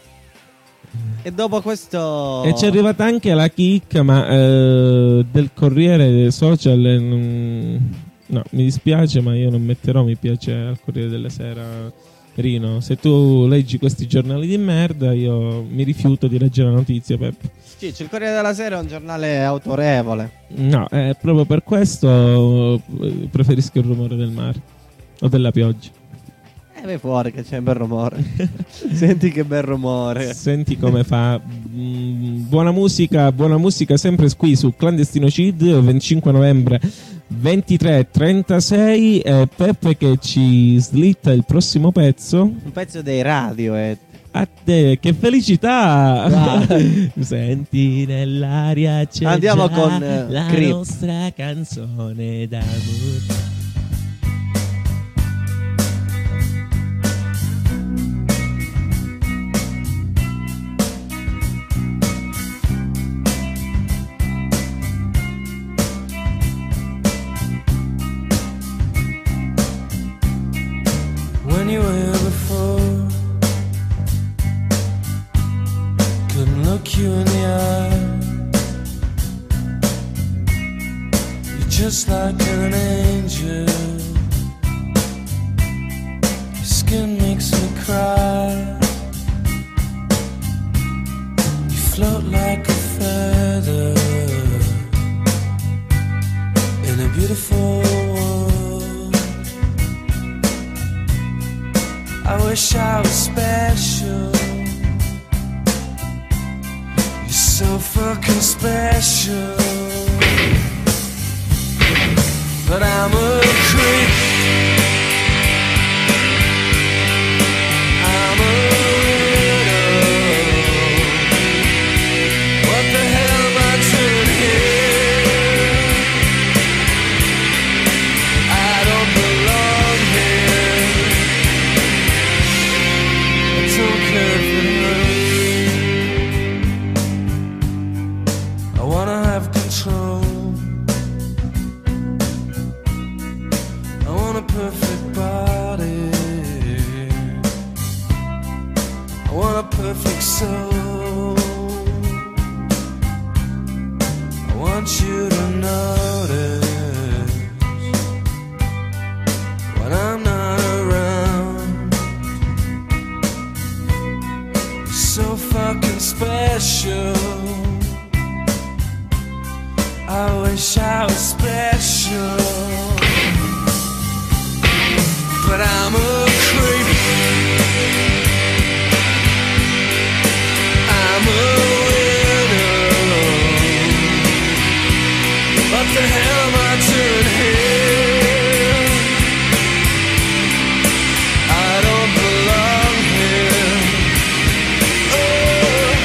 E dopo questo. E ci è arrivata anche la chicca, ma eh, del Corriere Social. eh, non- No, mi dispiace, ma io non metterò mi piace al Corriere della Sera. Rino, se tu leggi questi giornali di merda, io mi rifiuto di leggere la notizia, Peppe. Ciccio, il Corriere della Sera è un giornale autorevole. No, eh, proprio per questo eh, preferisco il rumore del mare o della pioggia. E vai fuori che c'è un bel rumore. Senti che bel rumore. Senti come fa. Mm, buona musica, buona musica sempre qui su Clandestino Cid, venticinque novembre ventitré e trentasei. eh, Peppe che ci slitta il prossimo pezzo. Un pezzo dei Radiohead. A te, che felicità! Dai. Senti nell'aria c'è Andiamo già con, eh, la Creep. nostra canzone d'amore. anywhere before. Couldn't look you in the eye. You're just like an angel. Your skin makes me cry. You float like a feather in a beautiful world. I wish I was special. You're so fucking special. But I'm a creep. I'm a widow. What the hell am I doing here? I don't belong here. I don't care if it hurts. I wanna have control. I want a perfect body. I want a perfect soul. I want you to notice when I'm not around. You're so fucking special. I wish I was special. But I'm a creep. I'm a widow. What the hell am I doing here? I don't belong here. Oh,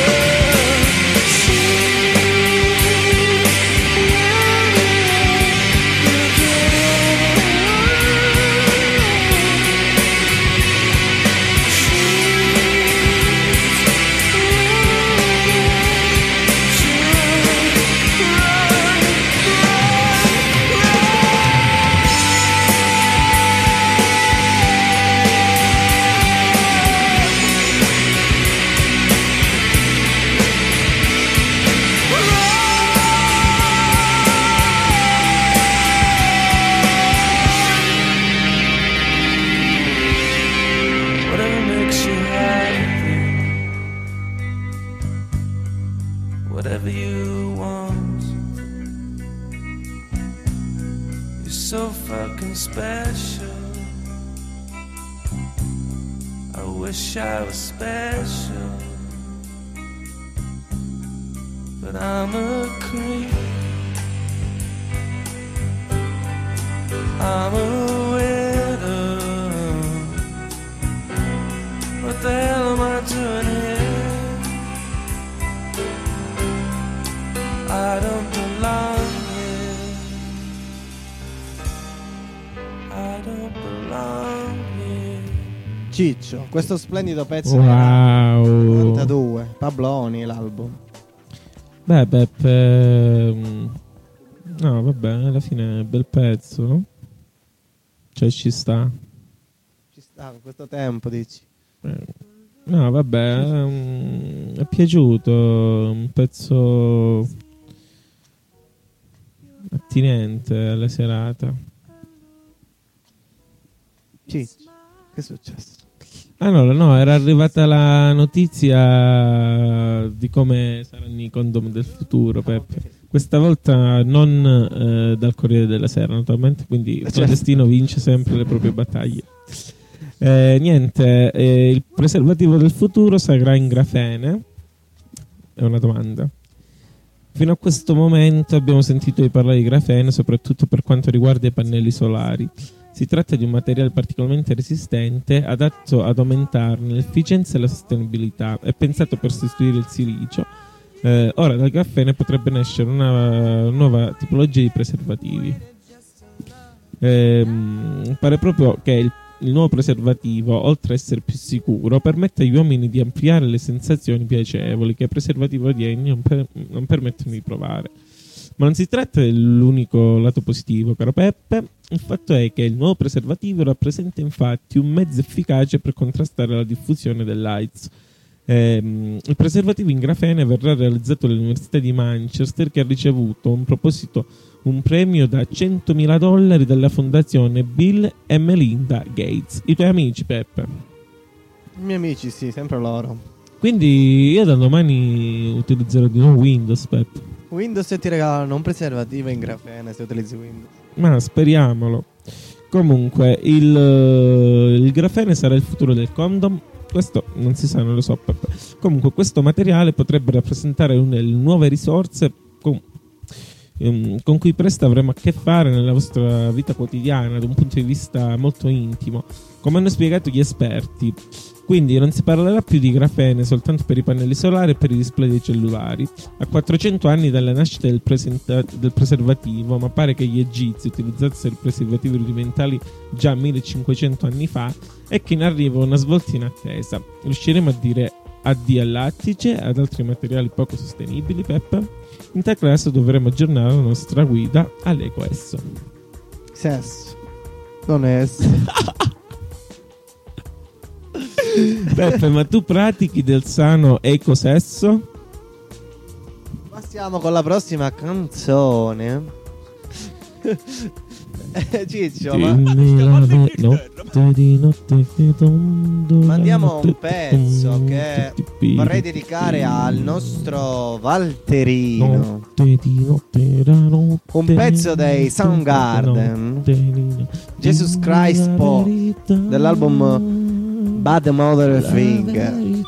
whatever makes you happy, whatever you want. You're so fucking special. I wish I was special, but I'm a creep. I'm a widow. What the hell am I doing here? I don't belong here. I don't belong here. Ciccio, questo splendido pezzo era Wow. novantadue, Pabloni l'album. Beh, Beppe. mm, No, vabbè, alla fine è bel pezzo, no? Cioè, ci sta. Ci sta in questo tempo, dici. Eh, No, vabbè, mm, è piaciuto. Un pezzo attinente alla serata. Ciccio, che è successo? Allora, no, era arrivata la notizia di come saranno i condom del futuro, Peppe. Questa volta non eh, dal Corriere della Sera, naturalmente, quindi il Certo. destino vince sempre le proprie battaglie. Eh, niente, eh, il preservativo del futuro sarà in grafene? È una domanda. Fino a questo momento abbiamo sentito di parlare di grafene soprattutto per quanto riguarda i pannelli solari. Si tratta di un materiale particolarmente resistente, adatto ad aumentarne l'efficienza e la sostenibilità. È pensato per sostituire il silicio. Eh, ora dal grafene potrebbe nascere una nuova tipologia di preservativi. Ehm, pare proprio che il, il nuovo preservativo, oltre ad essere più sicuro, permette agli uomini di ampliare le sensazioni piacevoli che i preservativi odierni non, per, non permettono di provare. Ma non si tratta dell'unico lato positivo, caro Peppe. Il fatto è che il nuovo preservativo rappresenta infatti un mezzo efficace per contrastare la diffusione dell'AIDS. Ehm, il preservativo in grafene verrà realizzato all'Università di Manchester, che ha ricevuto un proposito un premio da centomila dollari dalla fondazione Bill e Melinda Gates. I tuoi amici, Peppe? I miei amici, sì, sempre loro. Quindi io da domani utilizzerò di nuovo Windows, Peppe. Windows ti regalano un preservativo in grafene se utilizzi Windows. Ma speriamolo. Comunque, il, il grafene sarà il futuro del condom. Questo non si sa, non lo so, Peppe. Comunque, questo materiale potrebbe rappresentare una delle nuove risorse con, um, con cui presto avremo a che fare nella vostra vita quotidiana, da un punto di vista molto intimo, come hanno spiegato gli esperti. Quindi non si parlerà più di grafene soltanto per i pannelli solari e per i display dei cellulari. A quattrocento anni dalla nascita del, presenta- del preservativo, ma pare che gli egizi utilizzassero preservativi rudimentali già millecinquecento anni fa, e che in arrivo una svolta inattesa. Riusciremo a dire addio al lattice e ad altri materiali poco sostenibili, Peppe? In tal caso dovremo aggiornare la nostra guida all'eco esso. Sesso. Non è esso. Peppe, ma tu pratichi del sano ecosesso? Passiamo con la prossima canzone. Eh, Ciccio, ma notte di notte che tondo, mandiamo un pezzo che vorrei dedicare al nostro Valterino. Un pezzo dei Soundgarden, Jesus Christ Po, dell'album Bad Mother Thing.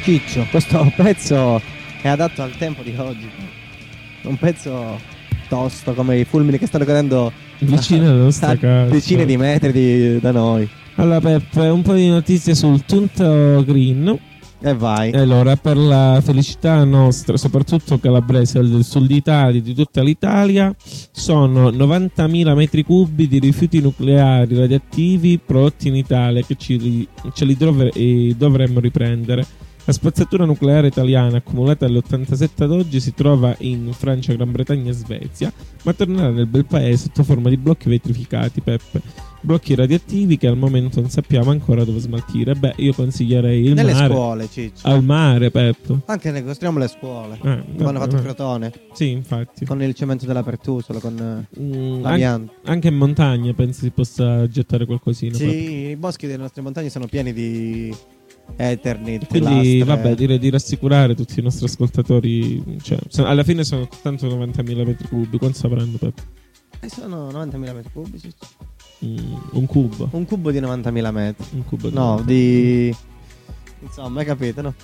Ciccio, questo pezzo è adatto al tempo di oggi. Un pezzo tosto come i fulmini che stanno cadendo Vicino alla nostra a casa. decine di metri di- da noi. Allora Peppe, un po' di notizie sul Tunto Green. E vai. Allora, per la felicità nostra, soprattutto calabrese del sud d'Italia, di tutta l'Italia, sono novantamila metri cubi di rifiuti nucleari radioattivi prodotti in Italia che ci li- ce li dovre- eh, dovremmo riprendere. La spazzatura nucleare italiana accumulata dall'ottantasette ad oggi si trova in Francia, Gran Bretagna e Svezia, ma tornerà nel bel paese sotto forma di blocchi vetrificati, Peppe. Blocchi radioattivi che al momento non sappiamo ancora dove smaltire. Beh, io consiglierei il Nelle mare. scuole, Ciccio. Al mare, Peppe. Anche ne costruiamo le scuole. Eh, Come hanno vabbè, fatto vabbè. Crotone. Sì, infatti. Con il cemento della Pertusola, con eh, Mm, an- l'amianto. anche in montagna penso si possa gettare qualcosina. Sì, Peppe. i boschi delle nostre montagne sono pieni di Eternit. Quindi, lastre. vabbè, direi di rassicurare tutti i nostri ascoltatori. Cioè, se- alla fine sono soltanto novantamila metri cubi. Quanto sapranno, Peppe? Eh, sono novantamila metri cubi, Ciccio. Mm, un cubo. Un cubo di novantamila metri. Un cubo di No, novantamila. di... Insomma, hai capito, no?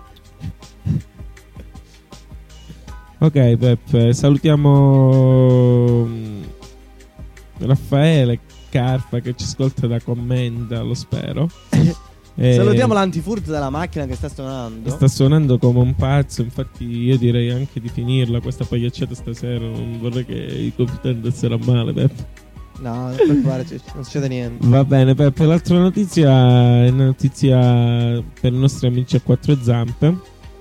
Ok, Peppe, salutiamo mm, Raffaele Carfa che ci ascolta da Commenda, lo spero. E Salutiamo l'antifurto della macchina che sta suonando. sta suonando come un pazzo, infatti io direi anche di finirla questa pagliacciata stasera, non vorrei che i compiti andassero a male, Peppe. No, non preoccupare, Ciccio, non succede niente. Va bene, Peppe, l'altra notizia è una notizia per i nostri amici a quattro zampe.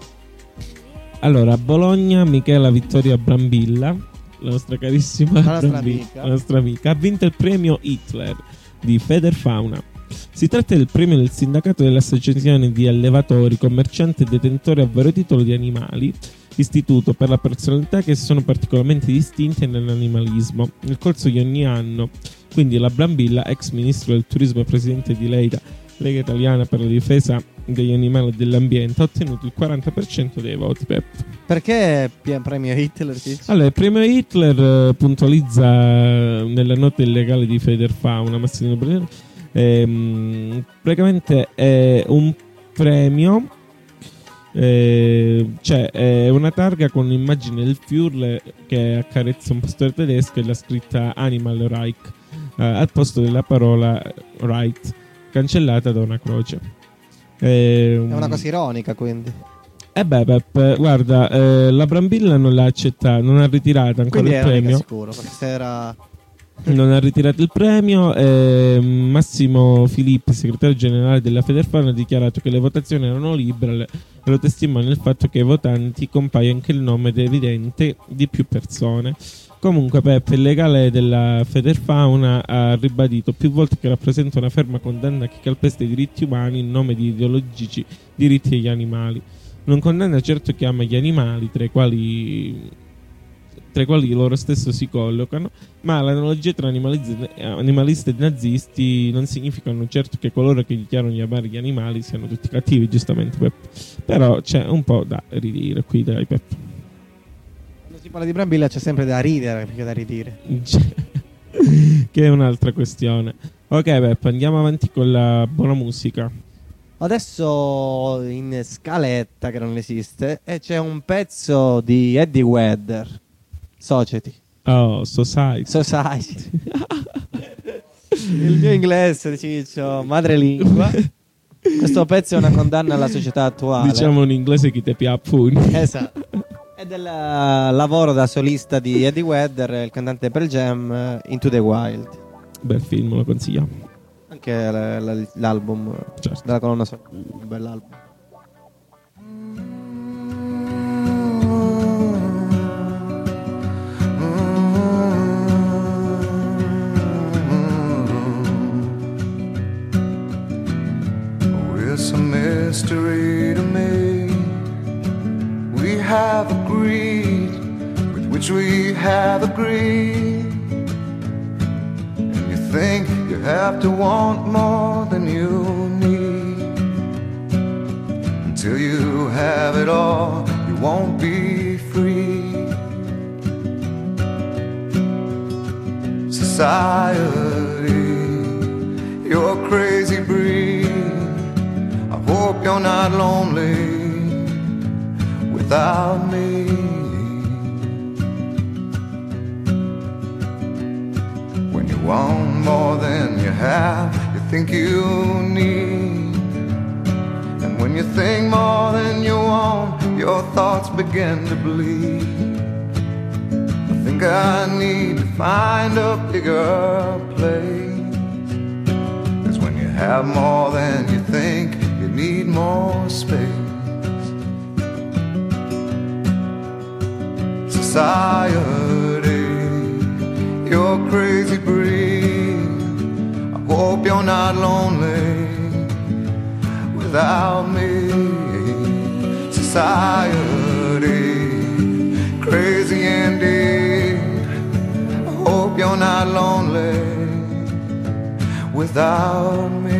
Allora, a Bologna Michela Vittoria Brambilla, la nostra carissima La nostra Brambi- amica. la nostra amica, ha vinto il premio Hitler di Federfauna. Si tratta del premio del sindacato delle associazioni di allevatori, commercianti e detentori a vario titolo di animali, istituto per la personalità che si sono particolarmente distinte nell'animalismo. Nel corso di ogni anno, quindi la Brambilla, ex ministro del turismo e presidente di Leida, Lega Italiana per la difesa degli animali e dell'ambiente, ha ottenuto il quaranta per cento dei voti, Peppe. Perché pi- premio Hitler, Ciccio? Allora, il premio Hitler eh, puntualizza nella nota illegale di Federfauna, Massimiliano Brunello, ehm, praticamente è un premio, eh, cioè è una targa con l'immagine del Führer che accarezza un pastore tedesco e la scritta Animal Reich eh, al posto della parola Right, cancellata da una croce. Ehm, È una cosa ironica, quindi. eh beh, Peppe, guarda, eh, la Brambilla non l'ha accettata, non ha ritirato ancora Quindi il era mica premio. sicuro, perché se era... Non ha ritirato il premio. eh, Massimo Filippi, segretario generale della Federfauna, ha dichiarato che le votazioni erano libere e lo testimonia il fatto che ai votanti compaia anche il nome evidente di più persone. Comunque, Peppe, il legale della Federfauna ha ribadito più volte che rappresenta una ferma condanna a chi calpesta i diritti umani in nome di ideologici diritti degli animali. Non condanna certo chi ama gli animali, tra i quali tra i quali loro stesso si collocano, ma l'analogia tra animalisti, animalisti e nazisti non significano certo che coloro che dichiarano di amare gli animali siano tutti cattivi, giustamente, Peppe. Però c'è un po' da ridire qui, dai, Peppe. Quando si parla di Brambilla c'è sempre da ridere, più che da ridire. Che è un'altra questione. Ok, Peppe, andiamo avanti con la buona musica. Adesso in scaletta, che non esiste, e c'è un pezzo di Eddie Vedder, Society. Oh, Society. Society. Il mio inglese, Ciccio, madrelingua. Questo pezzo è una condanna alla società attuale. Diciamo in inglese chi te piace. Esatto. È del eh, lavoro da solista di Eddie Vedder, il cantante Pearl Jam, eh, Into the Wild. Bel film, lo consigliamo. Anche l- l- l'album eh, Certo. della colonna sonora, un bell'album. It's a mystery to me. We have agreed with which we have agreed. And you think you have to want more than you need. Until you have it all, you won't be free. Society, you're a crazy breed. I hope you're not lonely. without me. When you want more than you have, you think you need. And when you think more than you want, your thoughts begin to bleed. I think I need to find a bigger place. 'Cause when you have more than you think, you need more space. Society, you're crazy breed. I hope you're not lonely without me. Society, crazy indeed. I hope you're not lonely without me.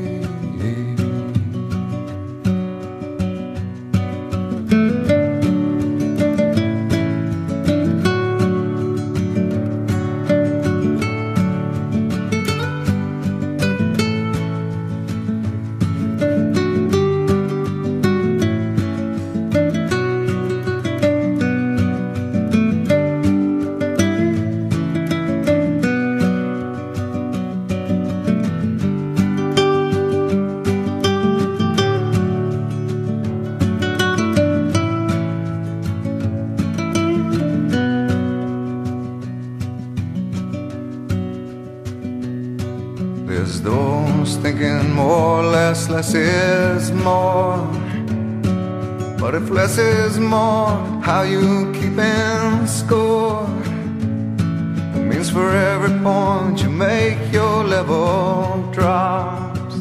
There's those thinking more, less, less is more. But if less is more, how you keeping score? It means for every point you make, your level drops.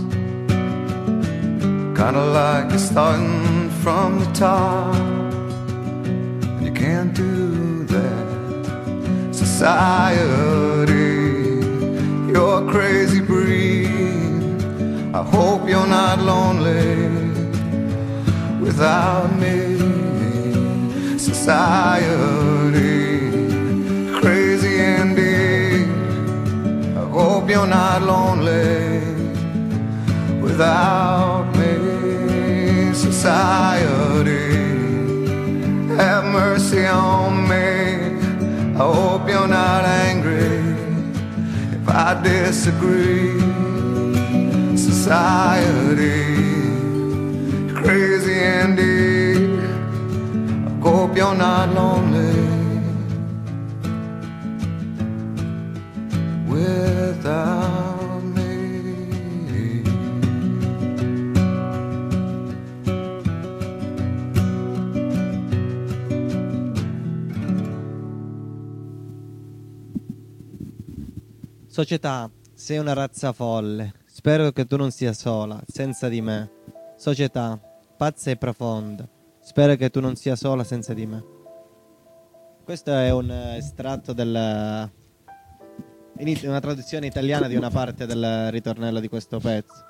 Kinda like you're starting from the top, and you can't do that. Society, you're a crazy breed. I hope you're not lonely without me. Society, crazy indeed. I hope you're not lonely without me. Society, have mercy on me. I hope you're not angry if I disagree. Society, crazy indeed. I hope you're not lonely without me. Società, sei una razza folle. Spero che tu non sia sola, senza di me. Società, pazza e profonda. Spero che tu non sia sola senza di me. Questo è un eh, estratto del... in it- una traduzione italiana di una parte del ritornello di questo pezzo.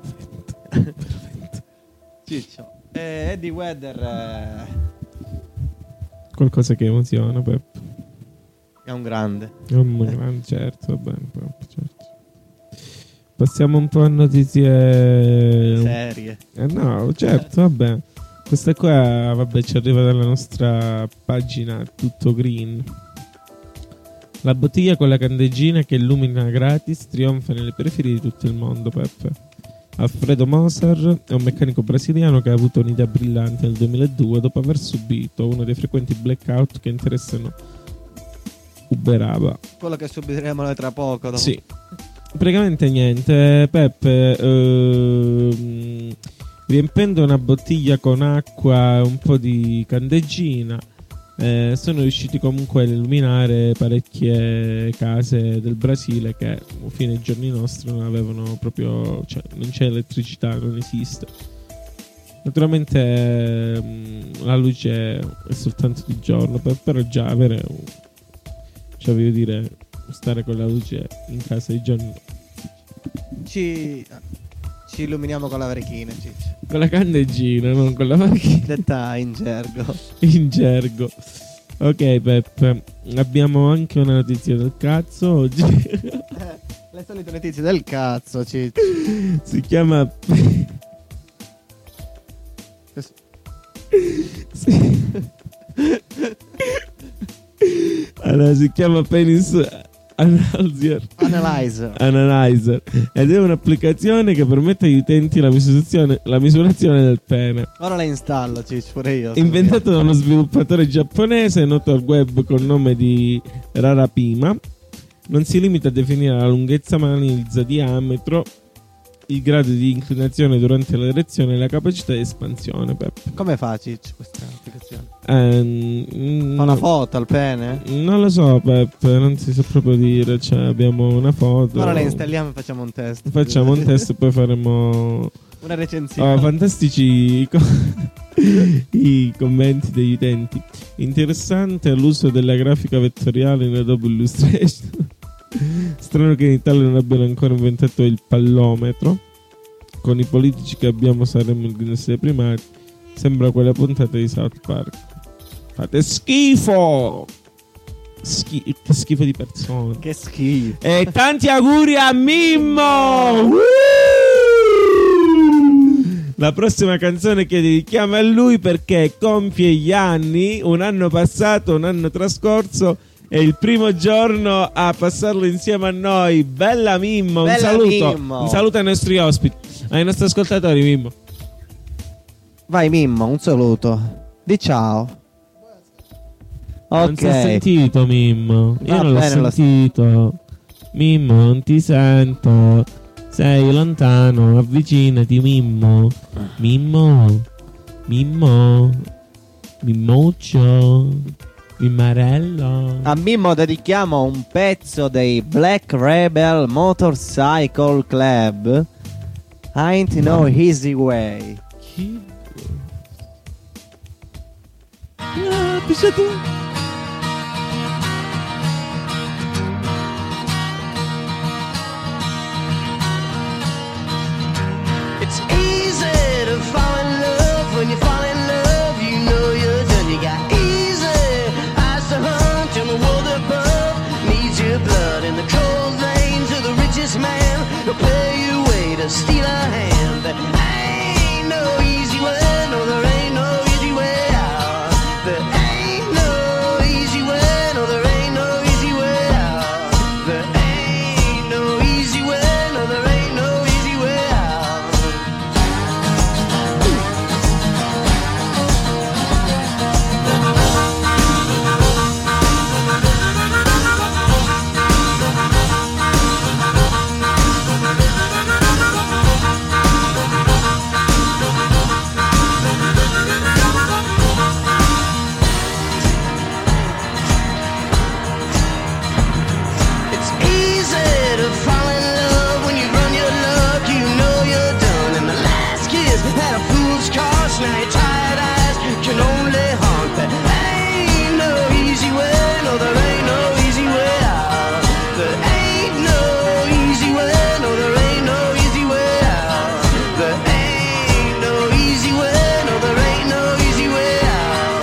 Ciccio. E Eddie Vedder eh, Qualcosa che emoziona, Pep. è un grande. È un grande, certo, va bene, Pep, certo. Passiamo un po' a notizie... Serie. Eh no, certo, vabbè. Questa qua, vabbè, ci arriva dalla nostra pagina Tutto Green. La bottiglia con la candeggina che illumina gratis trionfa nelle periferie di tutto il mondo, Peppe. Alfredo Mosar è un meccanico brasiliano che ha avuto un'idea brillante nel duemiladue dopo aver subito uno dei frequenti blackout che interessano Uberaba. Quello che subiremo noi tra poco. Dopo. Sì. Praticamente niente, Peppe, ehm, riempendo una bottiglia con acqua e un po' di candeggina, eh, sono riusciti comunque a illuminare parecchie case del Brasile che fino ai giorni nostri non avevano proprio, cioè non c'è elettricità, non esiste. Naturalmente ehm, la luce è soltanto di giorno, per, però già avere, cioè voglio dire, stare con la luce in casa di giorno. Ci, ci illuminiamo con la varechina, Ciccio. Con la candeggina, non con la macchina. Detta in gergo. In gergo. Ok, Peppe, abbiamo anche una notizia del cazzo oggi. Eh, le solite notizie del cazzo, Ciccio. Si chiama... si... Allora, si chiama Penis Analyzer. Analyzer. Analyzer. Ed è un'applicazione che permette agli utenti la misurazione, la misurazione del pene. Ora la installo, Ciccio, pure io. Inventato da uno sviluppatore giapponese noto al web col nome di Rarapima, non si limita a definire la lunghezza, ma analizza diametro, il grado di inclinazione durante l'erezione e la capacità di espansione. Pep. Come fa, Ciccio, questa applicazione? Ehm, Fa una no, foto al pene? non lo so, Pep, non si sa proprio dire. Cioè, abbiamo una foto. Ora la installiamo e facciamo un test. Facciamo un test e poi faremo Una recensione. oh, fantastici i, co- i commenti degli utenti. Interessante l'uso della grafica vettoriale in Adobe Illustrator. Strano che in Italia non abbiano ancora inventato il pallometro. Con i politici che abbiamo saremmo il Guinness dei primati. Sembra quella puntata di South Park. Fate schifo! Schi- che schifo di persone. Che schifo. E tanti auguri a Mimmo! Woo! La prossima canzone che dedichiamo a lui perché compie gli anni, un anno passato, un anno trascorso. È il primo giorno a passarlo insieme a noi. Bella Mimmo, un Bella saluto. Mimmo. Un saluto ai nostri ospiti, ai nostri ascoltatori, Mimmo. Vai Mimmo, un saluto. Di ciao. Non si è Ok. sentito, Mimmo. Io Va non l'ho bene, lo- sentito. Mimmo, non ti sento. Sei lontano, avvicinati, Mimmo. Mimmo. Mimmo. Mimmuccio. Mimmarello. A Mimmo dedichiamo un pezzo dei Black Rebel Motorcycle Club. Ain't no easy way. Chi? Ah, piscia tu. It's easy to fall in love. When you fall in love, you know you're done. You got easy eyes to hunt on the world above. Needs your blood in the cold veins of the richest man. He'll pay you way to steal a hand. But ain't no easy way. No, there ain't no easy way out. There ain't no easy way. No, there ain't no easy way out. There ain't no easy way. No, there ain't no easy way out. It's easy to fall in love when you run your luck, you know you're done. And the last kiss had a fool's cost, now your tired eyes can only haunt. There ain't no easy way, no, there ain't no easy way out. There ain't no easy way, no, there ain't no easy way out. There ain't no easy way, no, there ain't no easy way out.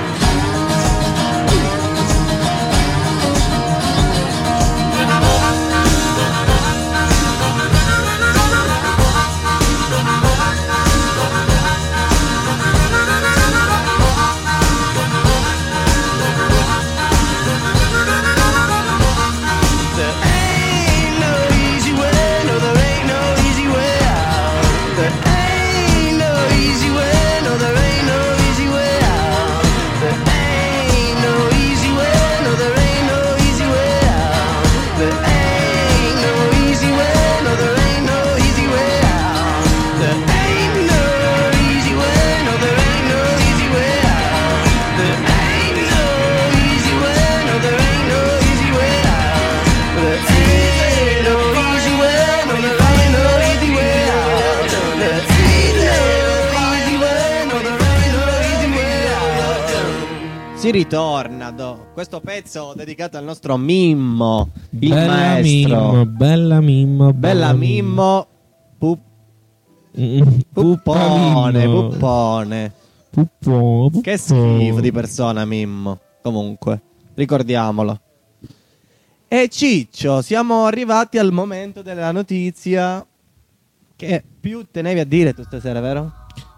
There ain't no easy way, no, there ain't no easy way out. There ain't no easy way, no, there ain't no easy way out. There ain't no easy way, no, there ain't no easy way out. There ain't no easy way, no, there ain't no easy way out. There ain't no easy way, no, there ain't no easy way out. There ain't no easy way, no, there ain't no easy way out. There ain't no easy way, no, there ain't no easy way out. There ain't no easy way, no, there ain't no easy way out. Si ritorna do. Questo pezzo dedicato al nostro Mimmo, il Bella maestro. Mimmo, bella Mimmo. Bella Mimmo. Pu- Mm, puppone, Mimmo. puppone. Puppo, puppo. Che schifo di persona Mimmo. Comunque, ricordiamolo. E Ciccio, siamo arrivati al momento della notizia che più tenevi a dire tu stasera, vero?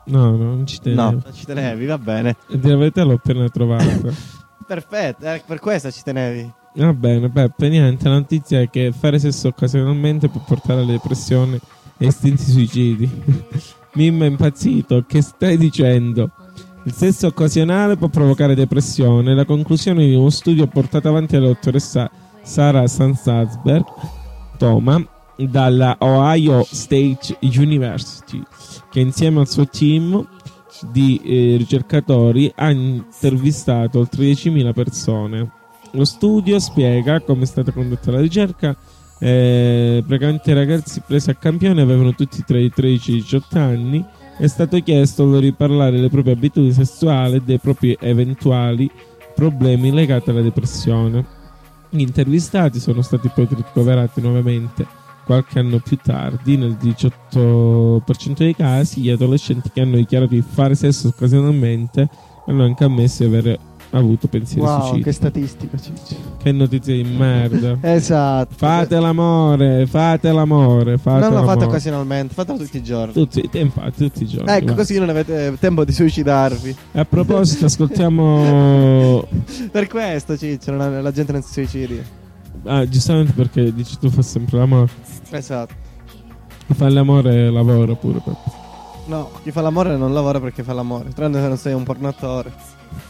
No, no, non ci tenevo. No, non ci tenevi, va bene. E di la verità l'ho appena trovata. Perfetto, eh, per questo ci tenevi. Va bene, Peppe, niente. La notizia è che fare sesso occasionalmente può portare alla depressione e istinti suicidi. Mimma è impazzito. Che stai dicendo? Il sesso occasionale può provocare depressione. La conclusione di uno studio portato avanti dalla dottoressa Sarah Sandberg Toma dalla Ohio State University, che insieme al suo team di eh, ricercatori ha intervistato oltre diecimila persone. Lo studio spiega come è stata condotta la ricerca. Eh, praticamente i ragazzi presi a campione avevano tutti tra i tredici e i diciotto anni. È stato chiesto loro di parlare delle proprie abitudini sessuali e dei propri eventuali problemi legati alla depressione. Gli intervistati sono stati poi ricoverati nuovamente qualche anno più tardi. Nel diciotto per cento dei casi gli adolescenti che hanno dichiarato di fare sesso occasionalmente hanno anche ammesso di aver avuto pensieri Wow, suicidi. che statistica, Ciccio. Che notizie di merda. Esatto. Fate l'amore, fate l'amore, fate Non lo l'amore. fate occasionalmente, fatelo tutti i giorni. Tutti, e infatti, tutti i giorni. Ecco, va. così non avete tempo di suicidarvi. E a proposito, ascoltiamo. Per questo, Ciccio, non ha- la gente non si suicidi. Ah, giustamente perché dici tu fa sempre l'amore. Esatto. Fa l'amore e lavora pure. Peppe. No, chi fa l'amore non lavora perché fa l'amore. Tranne se non sei un pornatore.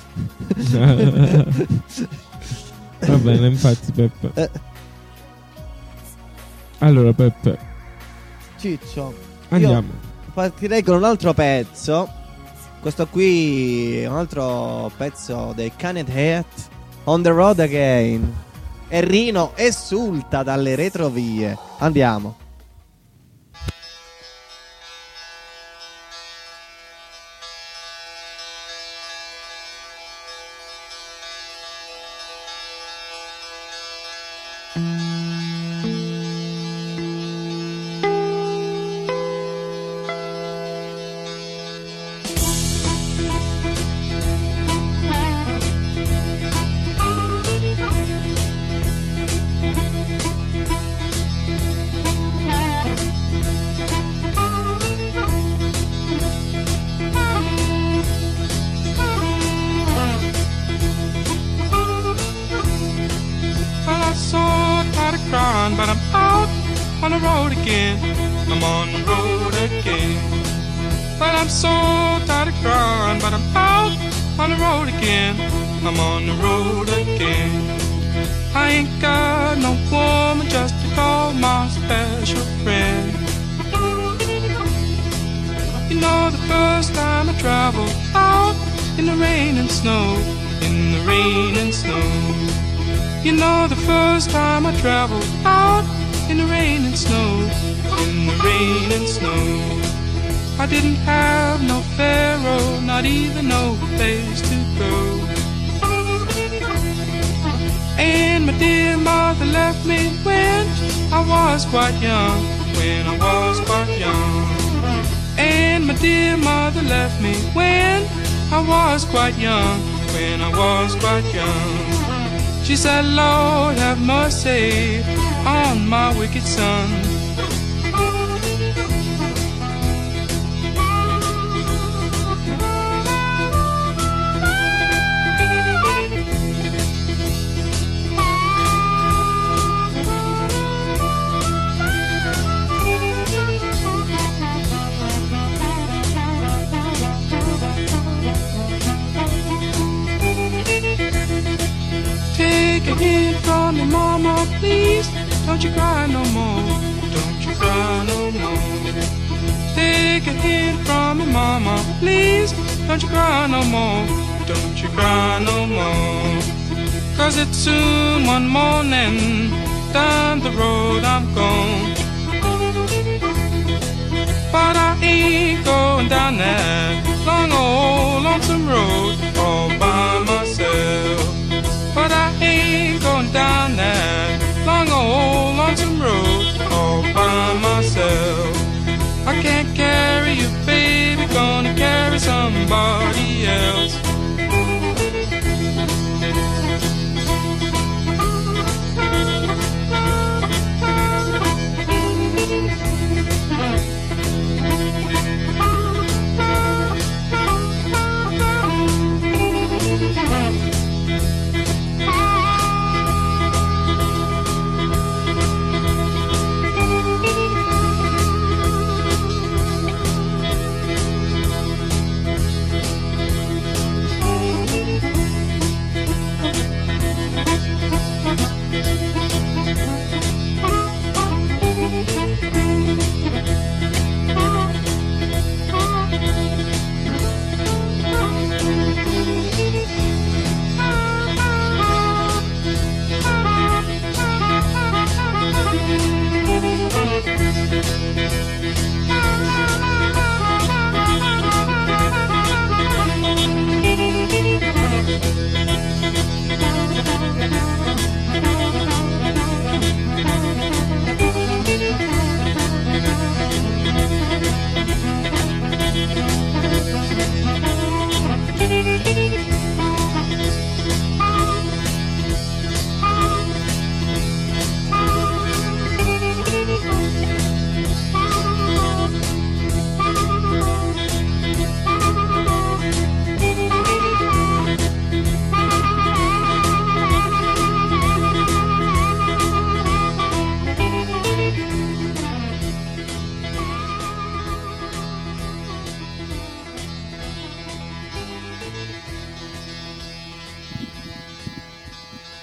Va bene, infatti, Peppe. Eh. Allora, Peppe, Ciccio, andiamo. io partirei con un altro pezzo. Questo qui è un altro pezzo dei Canned Heat, On the Road Again. E Rino esulta dalle retrovie. Andiamo. Well, I saw tired of crying, but I'm out on the road again. I'm on the road again. But I'm so tired of crying, but I'm out on the road again. I'm on the road again. I ain't got no woman just to call my special friend. You know, the first time I traveled out in the rain and snow, in the rain and snow. You know, the first time I traveled out in the rain and snow, in the rain and snow. I didn't have no pharaoh, not even no place to go. And my dear mother left me when I was quite young, when I was quite young. And my dear mother left me when I was quite young, when I was quite young. She said, Lord, have mercy on my wicked son. Take a hint from me, mama, please. Don't you cry no more. Don't you cry no more. Take a hint from me, mama, please. Don't you cry no more. Don't you cry no more. Cause it's soon one morning. Down the road I'm gone. But I ain't going down that long old lonesome road all by myself. But I ain't going down that long old lonesome road all by myself. I can't carry you, baby, gonna carry somebody else.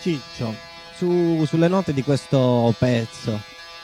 Ciccio, su- sulle note di questo pezzo,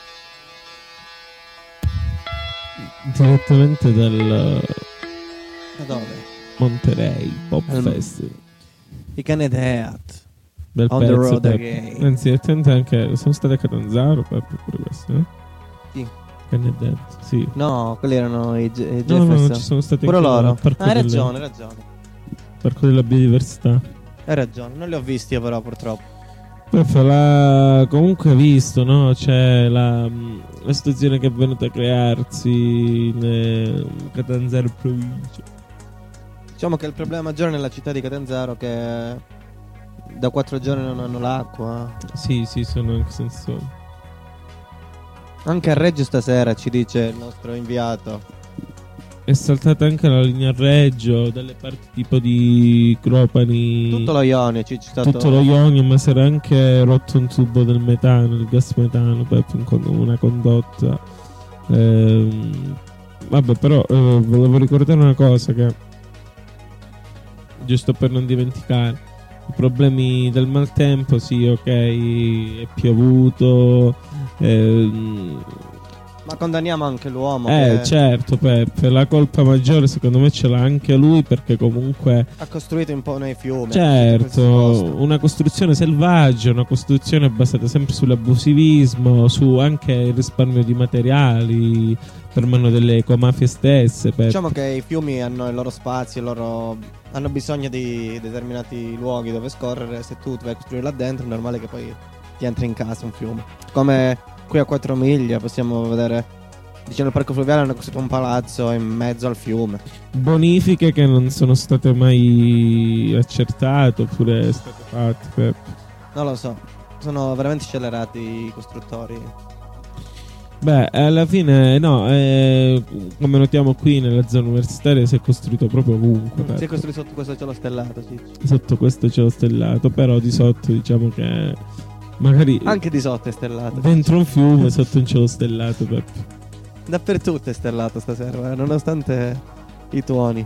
Direttamente dal da dove? Monterey Pop Al- Festival. I Canedeat. Bel On the pezzo, road Peppe. again. Anzi, direttamente anche sono state a Catanzaro, Peppe, pure queste, eh? Sì. Che ne hai detto? Sì. No, quelli erano i, Ge- i No, no, Jefferson. non ci sono stati Pure anche loro. al Parco Ah, hai delle- ragione, hai ragione. Parco della biodiversità. Hai ragione, non li ho visti io però purtroppo. Peppe, la... comunque hai visto, no? C'è la, mh, la situazione che è venuta a crearsi in eh, Catanzaro provincia. Diciamo che il problema maggiore nella città di Catanzaro è che da quattro giorni non hanno l'acqua. Sì, sì, sono anche senso. Anche a Reggio stasera ci dice il nostro inviato. È saltata anche la linea Reggio, dalle parti tipo di Cropani. Tutto lo Ionio ci c'è stato. Tutto lo Ionio, ma si era anche rotto un tubo del metano, il gas metano, Peppe, in con- una condotta. Ehm, vabbè, però eh, volevo ricordare una cosa che, giusto per non dimenticare, i problemi del maltempo, sì, ok, è piovuto. ehm, Ma condanniamo anche l'uomo eh, che certo, Peppe, la colpa maggiore secondo me ce l'ha anche lui, perché comunque ha costruito un po' nei fiumi. certo, una costruzione selvaggia, una costruzione basata sempre sull'abusivismo, su anche il risparmio di materiali per mano delle ecomafie stesse. Peppe. Diciamo che i fiumi hanno il loro spazio, il loro... hanno bisogno di determinati luoghi dove scorrere. Se tu vai a costruire là dentro è normale che poi ti entri in casa un fiume. Come qui a quattro miglia possiamo vedere, vicino al parco fluviale hanno costruito un palazzo in mezzo al fiume. Bonifiche che non sono state mai accertate oppure state fatte, Peppe. Non lo so, sono veramente scellerati i costruttori. Beh, alla fine no, eh, come notiamo qui nella zona universitaria si è costruito proprio ovunque, Si è Peppe. costruito sotto questo cielo stellato, sì. Sotto questo cielo stellato, però di sotto diciamo che magari Anche di sotto è stellato. dentro un fiume sotto un cielo stellato, Peppe. Dappertutto è stellato stasera, guarda, nonostante i tuoni.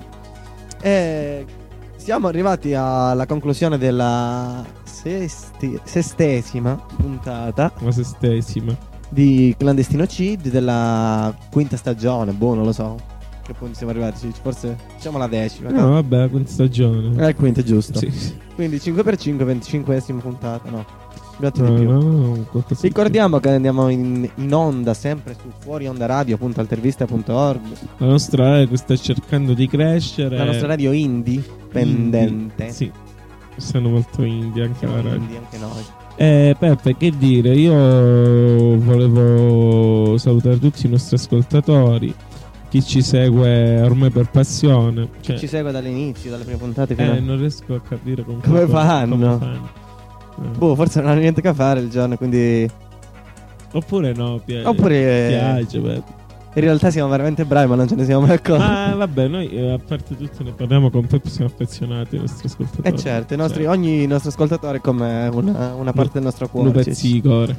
E siamo arrivati alla conclusione della sesti- sestesima puntata La sestesima. di Clandestinocidi della quinta stagione. Boh, non lo so che punto siamo arrivati, sì, forse diciamo la decima. No, vabbè, la quinta stagione. È il quinto, è giusto. Sì, sì. Quindi cinque per cinque, venticinquesima puntata, no. Abbiamo No, di più. no, no, qualcosa di Ricordiamo che andiamo in, in onda sempre su fuorionda-radio punto altervista punto org, più. La nostra radio che sta cercando di crescere. la nostra radio indipendente. Sì, sono molto indie anche Siamo la radio. indie anche noi. Eh, Peppe, che dire, io volevo salutare tutti i nostri ascoltatori, chi ci segue ormai per passione. Cioè, Ci segue dall'inizio, dalle prime puntate fino eh, a... non riesco a capire con Come come fanno? come fanno. Eh. Boh, forse non hanno niente da fare il giorno, quindi... Oppure no, Pier, Oppure- piace, Peppe. In realtà siamo veramente bravi, ma non ce ne siamo mai accorti. Ma vabbè, noi eh, a parte tutto ne parliamo con Peppe, siamo affezionati ai nostri ascoltatori. E certo, i nostri- Cioè, ogni nostro ascoltatore è come una, una parte del nostro cuore. un pezzi di cuore.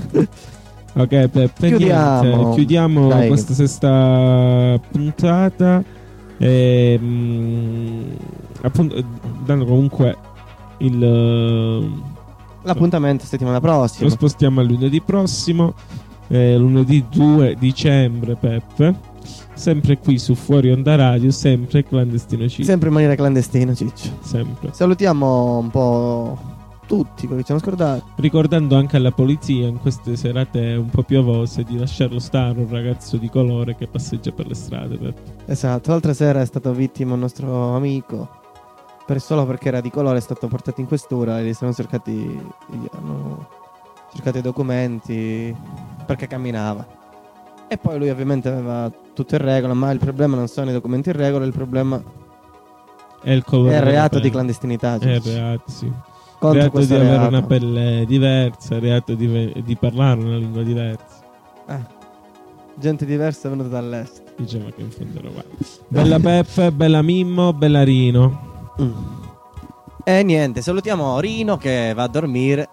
Ok, Peppe, Chiudiamo. niente, chiudiamo Dai. questa sesta puntata. E, mm, appunto, eh, dando comunque il. eh, L'appuntamento settimana Lo prossima. spostiamo a lunedì prossimo, eh, lunedì due dicembre, Peppe. Sempre qui su Fuori Onda Radio, sempre Clandestinocidi. Sempre in maniera clandestina, Ciccio. Sempre. Salutiamo un po' tutti quelli che ci hanno scordato. Ricordando anche alla polizia in queste serate un po' piovose di lasciarlo stare un ragazzo di colore che passeggia per le strade, Peppe. Esatto, l'altra sera è stato vittima un nostro amico. Per solo perché era di colore è stato portato in questura e gli sono cercati, gli hanno cercato i documenti perché camminava. E poi lui ovviamente aveva tutto in regola, ma il problema non sono i documenti in regola, il problema È il colore è il della reato pelle. di clandestinità. È il Ciccio. reato, sì. Contro reato di questo avere reato. una pelle diversa, il reato di, ve- di parlare una lingua diversa. Eh, gente diversa venuta dall'est. Diciamo che in fondo era uguale. Bella Peppe, bella Mimmo, bella Rino. E niente, salutiamo Rino che va a dormire.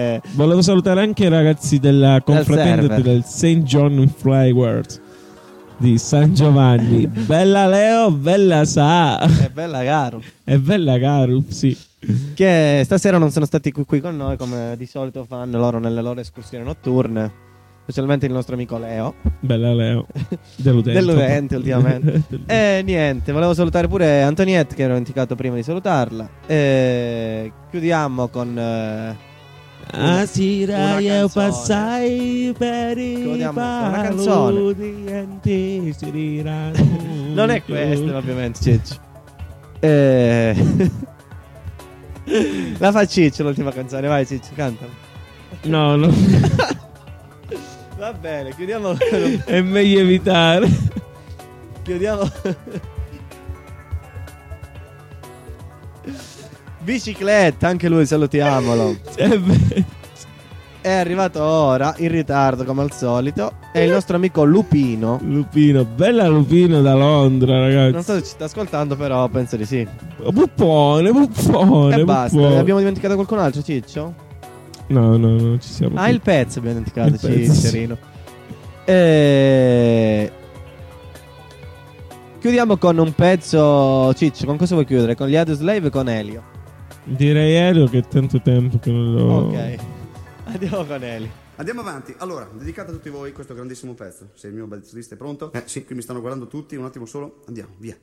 Volevo salutare anche i ragazzi della confraternita server. del Saint John Flowers. di San Giovanni. Bella Leo, bella Sa. È bella caro. È bella Garup, sì. Che stasera non sono stati qui, qui con noi come di solito fanno loro nelle loro escursioni notturne, specialmente il nostro amico Leo. Bella Leo. Deludente. Dell'utente ultimamente. E niente, volevo salutare pure Antoniette che ero dimenticato prima di salutarla. E chiudiamo con eh, Ah sì, una dai, io canzone. passai per i Chiudiamo con una canzone. paludi si diranno. Non è questa ovviamente, Ciccio. E... La fa Ciccio l'ultima canzone, vai Ciccio, cantala. No, no. Va bene, chiudiamo con... È meglio evitare. Chiudiamo. Bicicletta, anche lui salutiamolo. Cioè, beh, È arrivato ora, in ritardo come al solito. È il nostro amico Lupino. Lupino, bella Lupino da Londra, ragazzi. Non so se ci sta ascoltando, però penso di sì. Puppone, puppone, E basta. puppone. Abbiamo dimenticato qualcun altro, Ciccio? No, no, no, ci siamo. Ah, il pezzo abbiamo dimenticato, Il pezzo, Ciccerino. E... Chiudiamo con un pezzo, Ciccio. Con cosa vuoi chiudere? Con gli Audioslave e con Elio? Direi Elio che è tanto tempo che non lo... Ok. Andiamo con Elio. Andiamo avanti. Allora, dedicato a tutti voi questo grandissimo pezzo. Se il mio bel solista è pronto? Eh sì, qui mi stanno guardando tutti, un attimo solo. Andiamo, via.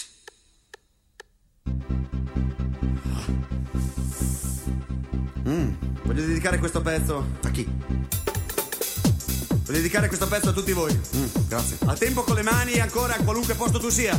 Mm, voglio dedicare questo pezzo a chi? Voglio dedicare questo pezzo a tutti voi. Mm, grazie. A tempo con le mani ancora a qualunque posto tu sia.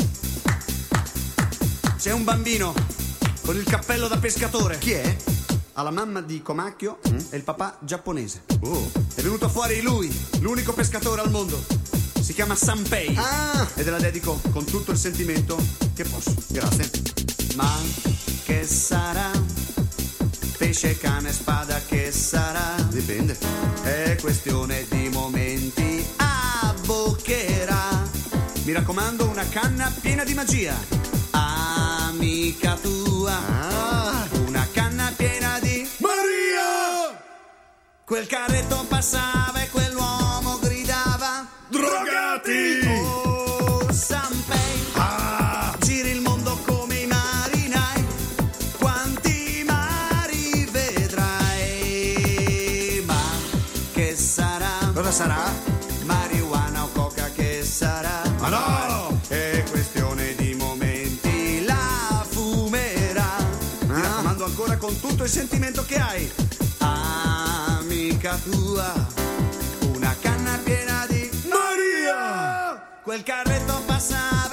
C'è un bambino con il cappello da pescatore. Chi è? Ha la mamma di Comacchio mm? e il papà giapponese. Oh. È venuto fuori lui, l'unico pescatore al mondo. Si chiama Sanpei. Ah. E te la dedico con tutto il sentimento che posso. Grazie. Ma che sarà? Pesce, cane, spada, che sarà? Dipende. È questione di momenti. Abboccherà. Mi raccomando, una canna piena di magia. Amica tua. Ah. Una canna piena di Maria. Quel carretto passava e quell'uomo gridava: drogati! Oh, Sanpei. Ah. Giri il mondo come i marinai. Quanti mari vedrai. Ma che sarà? Cosa sarà? Marijuana o coca, che sarà? Ma no! È questione di momenti. La fumerà. Mi raccomando ancora con tutto il sentimento che hai. Amica tua, una canna piena di Maria. Quel carretto passa